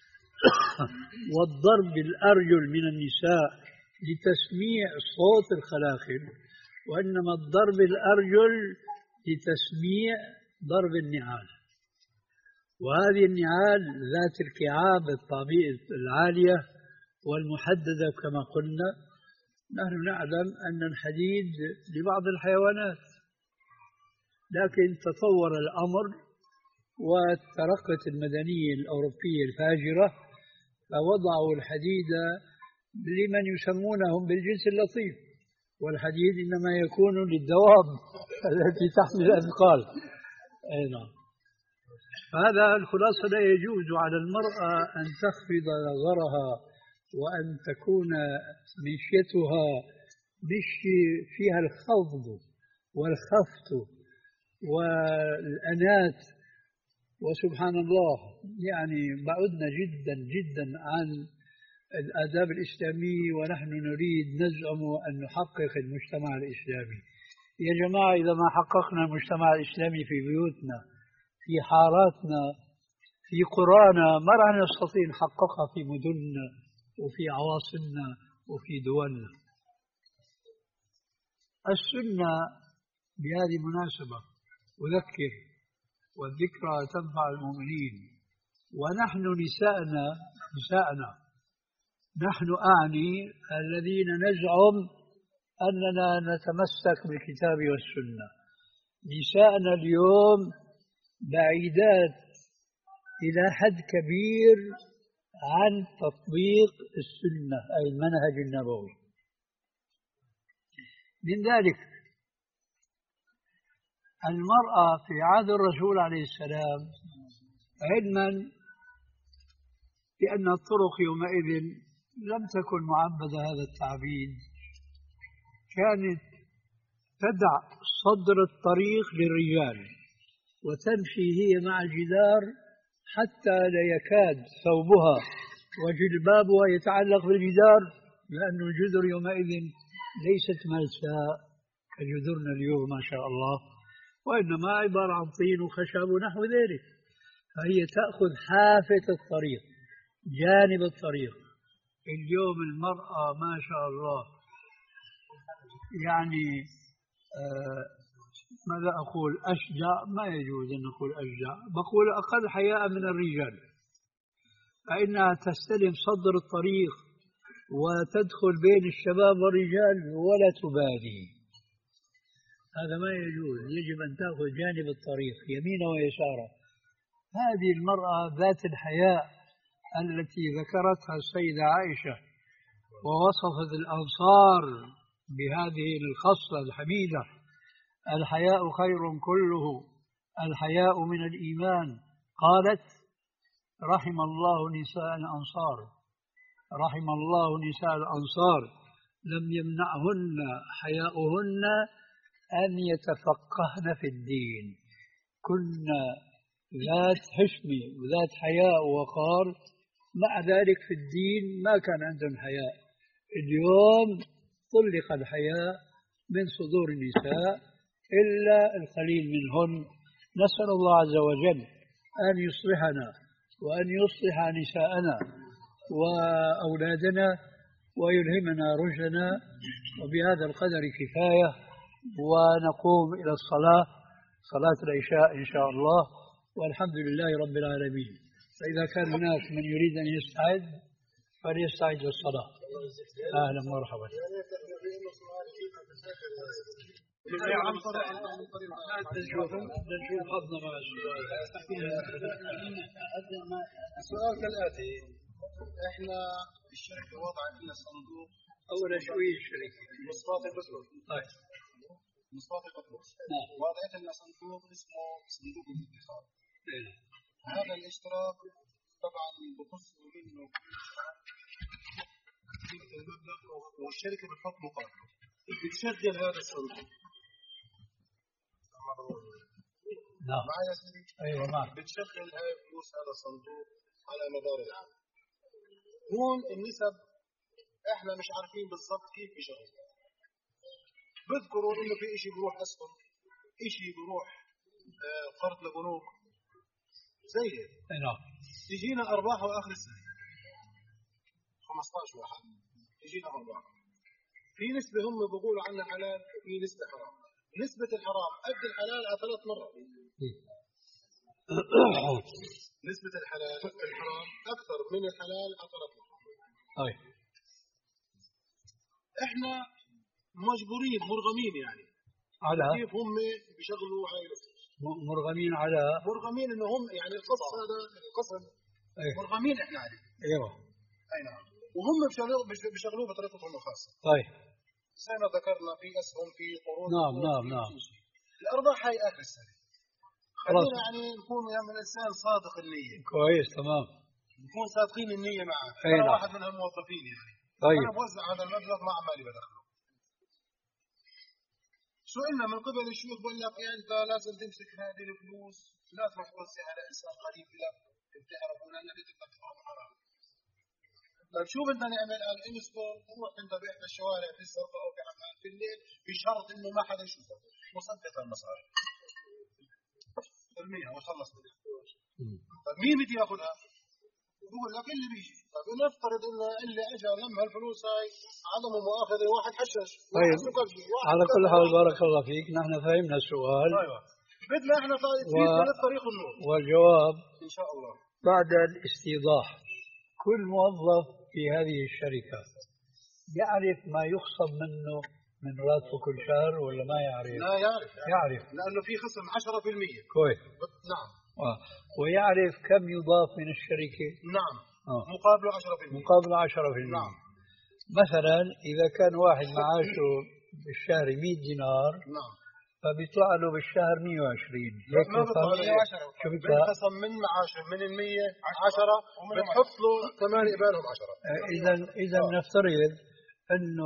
والضرب الأرجل من النساء لتسميع صوت الخلاخل، وإنما الضرب الأرجل لتسميع ضرب النعال. وهذه النعال ذات الكعاب العالية والمحددة كما قلنا. نحن نعلم أن الحديد لبعض الحيوانات، لكن تطور الأمر وترقت المدنية الأوروبية الفاجرة فوضعوا الحديد لمن يسمونهم بالجنس اللطيف، والحديد إنما يكون للدواب التي تحمل الأثقال. أي نعم. فهذا الخلاصة: لا يجوز على المرأة أن تخفض نظرها وأن تكون مشيتها مشي فيها الخفض والخفت والأنات. وسبحان الله، يعني بعدنا جدا جدا عن الآداب الإسلامية، ونحن نريد نزعم أن نحقق المجتمع الإسلامي. يا جماعة، إذا ما حققنا المجتمع الإسلامي في بيوتنا، في حاراتنا، في قرانا، ما راح نستطيع نحققها في مدننا وفي عواصمنا وفي دولنا. السنة بهذه المناسبة أذكر، والذكرى تنفع المؤمنين. ونحن نساءنا نساءنا نحن أعني الذين نزعم أننا نتمسك بالكتاب والسنة، نساءنا اليوم بعيدات إلى حد كبير عن تطبيق السنة أي المنهج النبوي. من ذلك المرأة في عهد الرسول عليه السلام علما بأن الطرق يومئذ لم تكن معبدة هذا التعبيد، كانت تدع صدر الطريق للرجال وتمشي هي مع الجدار حتى لا يكاد ثوبها وجلبابها يتعلق بالجدار، لأن الجدر يومئذ ليست ملساء كجدرنا اليوم ما شاء الله، وإنما عبارة عن طين وخشب ونحو ذلك. فهي تأخذ حافة الطريق، جانب الطريق. اليوم المرأة ما شاء الله يعني آه ماذا أقول أشجع، ما يجوز أن نقول أشجع، بقول أقل حياء من الرجال، فإنها تستلم صدر الطريق وتدخل بين الشباب والرجال ولا تبالي. هذا ما يجوز، يجب أن تأخذ جانب الطريق يمينا ويسارا. هذه المرأة ذات الحياء التي ذكرتها السيدة عائشة ووصفت الأنصار بهذه الخصلة الحميدة: الحياء خير كله، الحياء من الإيمان. قالت: رحم الله نساء الأنصار، رحم الله نساء الأنصار لم يمنعهن حياؤهن أن يتفقهن في الدين، كنا ذات حشم وذات حياء ووقار، مع ذلك في الدين ما كان عندهم حياء. اليوم طلق الحياء من صدور النساء إلا القليل منهن. نسأل الله عز وجل أن يصلحنا وأن يصلح نساءنا وأولادنا ويلهمنا رشدنا. وبهذا القدر كفاية، ونقوم إلى الصلاة، صلاة العشاء إن شاء الله، والحمد لله رب العالمين. فإذا كان هناك من يريد أن يستعد فليستعد للصلاة. أهلا ومرحبا. نشوف حظنا مع السؤال.
السؤال كالآتي: احنا الشركة وضع لنا صندوق.
أولا شو هي الشركة؟
مصفاة البترول.
طيب.
مصفاة البترول. وضعت لنا صندوق اسمه صندوق الادخار. هذا الاشتراك طبعا بخص منه المبلغ، والشركة بتحط مقابل بتشغل هذا الصندوق.
نعم.
معي يا سيدي؟
ايوه معك.
بتشغل هاي فلوس هذا الصندوق على مدار العام. هون النسب احنا مش عارفين بالضبط كيف بيشغل. بذكروا انه في اشي بيروح اسهم، اشي بيروح آه قرض لبنوك زي هيك.
نعم.
تجينا ارباح واخر السنه خمسة عشر واحد تجينا ارباح. في نسبه هم بيقولوا عنها حلال وفي نسبه حرام. نسبه الحرام قد الحلال على ثلاث مرات. نسبه الحلال الحرام اكثر من الحلال على ثلاث مرات.
طيب.
احنا مجبورين مرغمين يعني
على
كيف هم بيشغلوا هاي الفلوس.
مرغمين على
مرغمين انه هم يعني القص هذا القسم
أيه.
مرغمين احنا عليه.
ايوه.
اي نعم. وهم بيشغلوه بيشغلوه بطريقتهم الخاصه.
طيب.
زي ما ذكرنا في اسهم في قروض.
نعم نعم نعم.
الارباح هاي اخر السنه. خلينا يعني نكون يعني الانسان صادق النيه.
كويس تمام.
نكون صادقين النيه معه.
أي
انا
نعم.
واحد من الموظفين يعني.
طيب.
انا بوزع هذا المبلغ مع عمالي بدخله. سئلنا من قبل الشيوخ بقول لك يعني انت لازم تمسك هذه الفلوس، لا تروح توزع على انسان قريب لك بتعرف ولا انك تدفع حرام. طيب شو بدنا نعمل؟ قال امسكه روح انت باحدى الشوارع في السرقه او في عمان في الليل بشرط انه ما حدا يشوفك، وصدق المصاري. ارميها وخلص منها. طيب مين بده ياخذها؟ بقول لك اللي بيجي. طيب نفترض انه اللي اجى لما الفلوس هاي عدم مؤاخذه واحد حشش.
طيب على كل حال بارك الله فيك، نحن فهمنا السؤال.
ايوه. بدنا احنا تفيد من الطريق النور.
والجواب
ان شاء الله
بعد الاستيضاح. كل موظف في هذه الشركة يعرف ما يخصم منه من راتبه كل شهر ولا ما يعرف؟
لا يعرف.
يعرف
لانه في خصم عشرة بالمئة.
كويس.
نعم.
آه. ويعرف كم يضاف من الشركة؟
نعم.
آه.
مقابله عشرة بالمئة.
مقابله عشرة بالمئة.
نعم.
مثلا إذا كان واحد معاشه بالشهر مئة دينار.
نعم.
فبيطلع له بالشهر مئة وعشرين.
ما بيطلع له مئة وعشرة،
شو بيطلع؟
بينقسم من معاشه من المية عشرة بتحط له كمان يبالهم عشرة.
إذا إذا نفترض إنه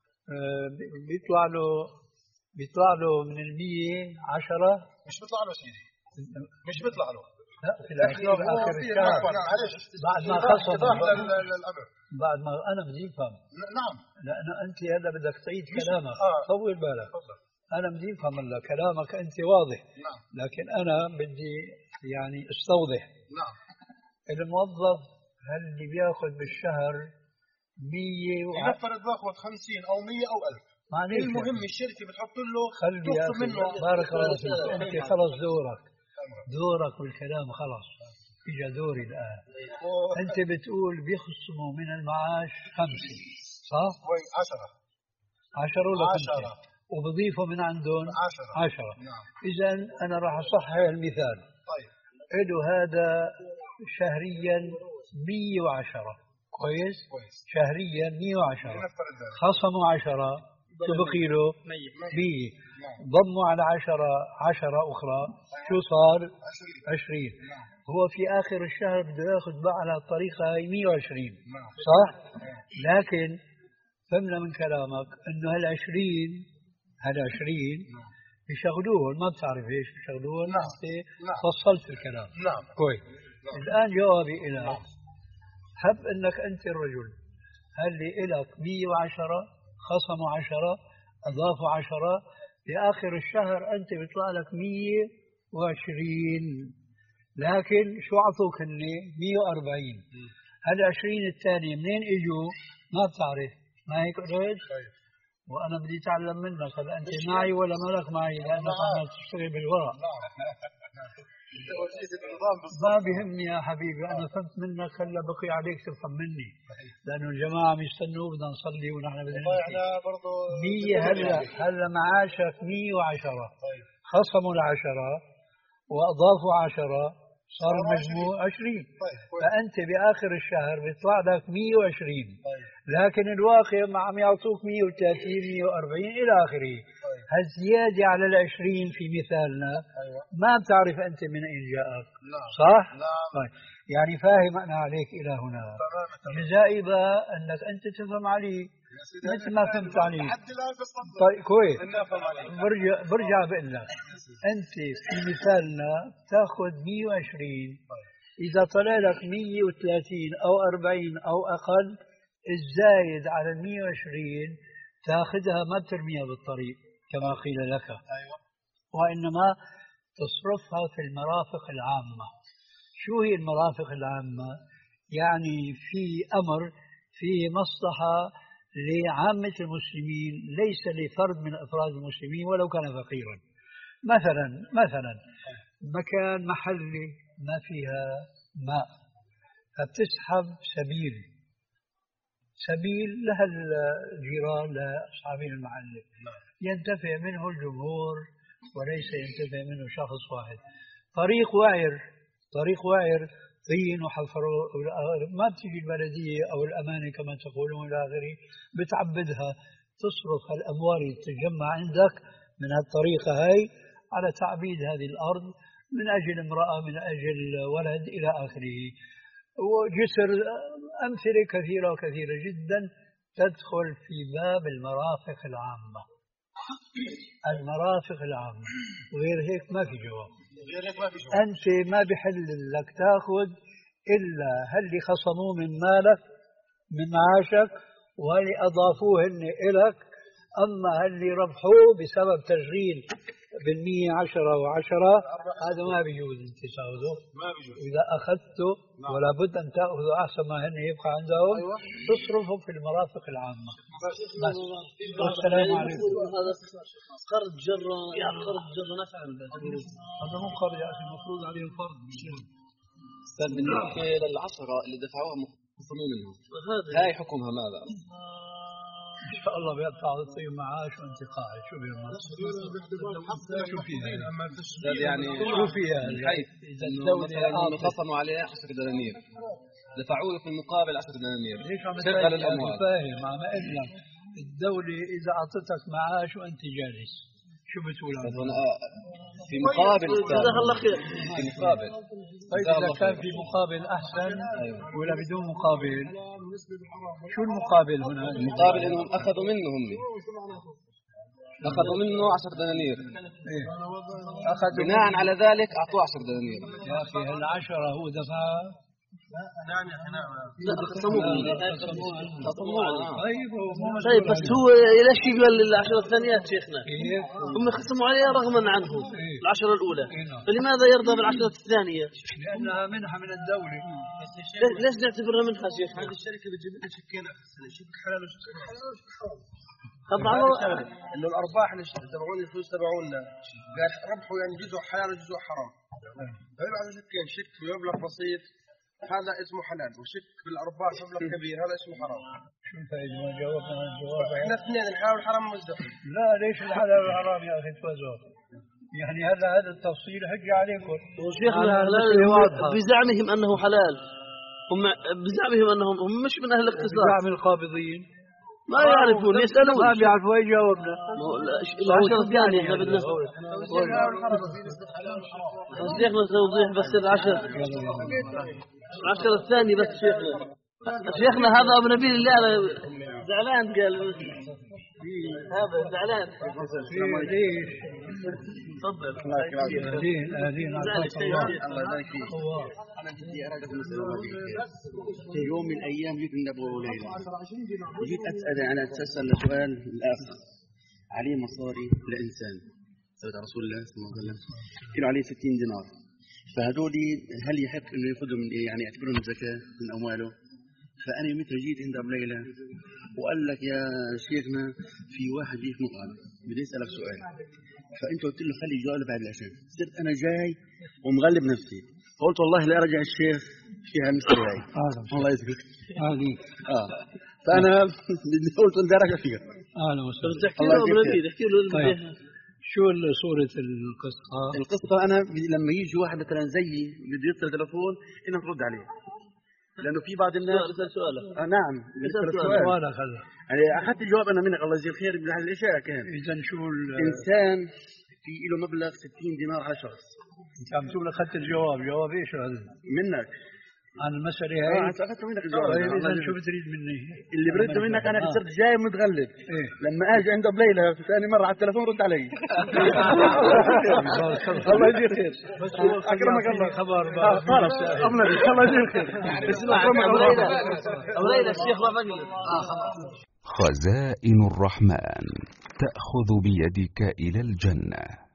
بيطلع له بيطلع له من المية عشرة.
مش بيطلع له سيدي، مش بيطلع له.
لا في الأخير آخر الشهر بعد ما خصم بعد ما أنا بدي أفهم.
نعم.
لأنه أنت هذا بدك تعيد كلامك. طول بالك. أنا بدي أفهم الله كلامك أنت واضح.
نعم.
لكن أنا بدي يعني استوضح.
نعم.
الموظف هل اللي بياخذ بالشهر مية و...
ينفرض باخذ خمسين أو مية أو ألف. المهم الشركة بتحط له تخصم منه.
بارك الله فيك. أنت خلص دورك دورك والكلام خلص. إجا دوري الآن. أنت بتقول بيخصموا من المعاش خمسة صح؟
وين عشرة.
عشرة ولا
عشرة.
خمسة؟ وبضيفوا من عندهم
عشرة.
عشرة.
نعم.
إذا أنا راح أصحح المثال.
طيب.
إله هذا شهريا مية وعشرة. كويس؟
كويس.
شهريا مية وعشرة. خصموا عشرة تبقي له مية. ضموا على عشرة عشرة أخرى شو صار؟ عشرين. هو في آخر الشهر بده ياخذ بقى على الطريقة هاي مية وعشرين صح؟ لكن فهمنا من كلامك إنه هالعشرين هالعشرين يشغلوهم. ما بتعرف إيش يشغلوهم.
نعم.
فصلت الكلام.
نعم.
كويس. الآن جوابي إلى هب إنك أنت الرجل هل لي إلك مية وعشرة خصموا عشرة أضافوا عشرة لآخر الشهر أنت بيطلع لك مية وعشرين. لكن شو عطوك هني مية وأربعين. هالعشرين الثانية منين إجوا ما بتعرف. ما هيك قلت؟ وأنا بدي أتعلم منك. هل أنت معي ولا مالك معي؟ لأنك عم تشتغل بالورق. ما بيهمني يا حبيبي. أنا فهمت منك. هلا بقي عليك تفهم مني لأنه الجماعة بيستنوا بدنا نصلي ونحن بدنا
برضه
مية. هلا هلا معاشك مية وعشرة خصموا العشرة وأضافوا عشرة صار المجموع عشرين. فأنت بآخر الشهر بيطلع لك مية وعشرين. لكن الواقع ما عم يعطوك مية وثلاثين مية وأربعين إلى آخره. هالزيادة على العشرين في مثالنا ما بتعرف أنت من أين جاءك. صح؟ طيب. يعني فاهم أنا عليك إلى هنا. جزائي بقى أنك أنت تفهم علي مثل ما فهمت علي. طيب كويس. برجع برجع بقول لك أنت في مثالنا تأخذ مية وعشرين. إذا طلع لك مية وثلاثين أو أربعين أو أقل الزايد على المية وعشرين تأخذها ما بترميها بالطريق كما قيل لك. وإنما تصرفها في المرافق العامة. شو هي المرافق العامة؟ يعني في أمر فيه مصلحة لعامة المسلمين ليس لفرد من أفراد المسلمين ولو كان فقيرا. مثلا مثلا مكان محلي ما فيها ماء فبتسحب سبيل سبيل لها الجيران لأصحاب المحل ينتفع منه الجمهور وليس ينتفع منه شخص واحد. طريق وعر طريق وعر طين وحفر ما بتيجي البلدية أو الأمانة كما تقولون إلى آخره بتعبدها تصرف الأموال تتجمع عندك من هالطريقة هاي على تعبيد هذه الأرض من أجل امرأة من أجل ولد إلى آخره. وجسر أمثلة كثيرة وكثيرة جدا تدخل في باب المرافق العامة. المرافق العامة وغير هيك ما في جواب. أنت ما بحل لك تأخذ إلا هل خصموه من مالك من معاشك وهل أضافوه هن إلك. أما هل ربحوه بسبب تشغيل بالمية عشرة وعشرة هذا ما بيجوز أنت تأخذه. إذا أخذته ولا بد أن تأخذ أحسن ما هن يبقى عندهم تصرفه في المرافق العامة. بس والسلام عليكم.
هذا قرض جر قرض جر نفعا.
هذا مو قرض يا أخي المفروض عليه فرض.
أستاذ بالنسبة للعشرة اللي دفعوها مخصمين منهم هاي حكمها ماذا؟
إن شاء الله بيدفع الطيب معاش وأنت قاعد شو بيعمل؟ شو فيها؟
يعني
شو فيها؟
حيث إذا مثلا خصموا عليه عشرة دنانير دفعوا له في المقابل عشرة دنانير شغل الأموال.
فاهم عم أقول لك الدولة إذا أعطتك معاش وأنت جالس شو بتقول
في مقابل
جزاك الله خير.
في مقابل
طيب إذا كان في مقابل أحسن ولا بدون مقابل؟ شو المقابل هنا؟
المقابل إنهم أخذوا منه هم أخذوا منه عشر دنانير.
إيه. أخذوا
بناء على ذلك أعطوه عشر دنانير.
يا أخي هالعشرة هو دفعها.
نعم يا أخي نعم. لا خصموه.
طيب
طيب بس هو ليش يقول العشرة الثانيات شيخنا؟ هم خصموا عليها رغما عنه العشرة الأولى. فلماذا يرضى بالعشرة الثانية؟
لأنها منحة من الدولة.
ليش نعتبرها منحة شيخنا؟
هذه الشركة بتجيب لنا شيكين شيك حلال وشيك حرام.
طبعا
انه الارباح اللي تبعون الفلوس تبعونا قاعد ربحوا يعني جزء حلال وجزء حرام. فيبعثوا شيكين، شيك بمبلغ بسيط هذا اسمه حلال، وشك بالارباح مبلغ كبير هذا اسمه حرام.
شو الفائدة ما جاوبنا عن الجواب؟
احنا اثنين الحلال والحرام مزدحمين.
لا ليش الحلال والحرام يا اخي توزعوا؟ يعني هذا هذا التفصيل حجة عليكم.
وشيخنا بزعمهم انه حلال، هم بزعمهم انهم هم مش من اهل الاقتصاد.
بزعم القابضين
ما يعرفون يسألون.
ما بيعرفوا ايش جاوبنا.
العشرة الثانية احنا بدنا شيخنا توضيح بس العشر العشرة الثانية بس شيخنا. شيخنا هذا ابو نبيل اللي انا زعلان قال هذا زعلان.
ليش؟
تفضل.
اهلين اهلين
الله يبارك فيك. انا بدي اراجع مسألة في يوم من الايام جيت من ابو ليلى، جيت اسال انا اتساءل سؤال الاخ عليه مصاري لانسان سيد رسول الله صلى الله عليه وسلم كانوا عليه ستين دينار، فهذول هل يحق انه ياخذهم يعني يعتبرهم زكاه من امواله؟ فانا يوميتها جيت عند ابو ليلى وقال لك يا شيخنا في واحد جيت مقعد بدي اسالك سؤال، فانت قلت له خلي الجواب بعد العشاء. صرت انا جاي ومغلب نفسي، قلت والله لا ارجع الشيخ فيها المسألة هاي. الله يسلمك.
هذه
اه فانا قلت بدي ارجع فيها.
اهلا وسهلا.
تحكي له ابو نبيل احكي له.
شو صورة القصة؟
القصة انا لما يجي واحد مثلا زيي بده يتصل تليفون انك ترد عليه، لانه في بعض الناس
اسال سؤالك.
آه نعم
اسال سؤالك هذا
يعني اخذت الجواب انا منك الله يجزيه الخير من الاشياء كان.
اذا شو
انسان في له مبلغ ستين دينار على شخص.
انت عم تقول اخذت الجواب، جواب ايش هذا؟
منك
عن المسألة هاي.
اه اخذت منك الجواب.
طيب اذا شو بتريد مني؟
اللي بريده منك انا صرت جاي متغلب. إيه؟ لما اجي عند ابو ليلى ثاني مره على التليفون رد علي. الله يجزيه خير. اكرمك الله.
خبر
خلاص الله يجزيه خير.
اسمع ابو ليلى ابو ليلى الشيخ رافقني. اه خلاص.
خزائن الرحمن تأخذ بيدك إلى الجنة.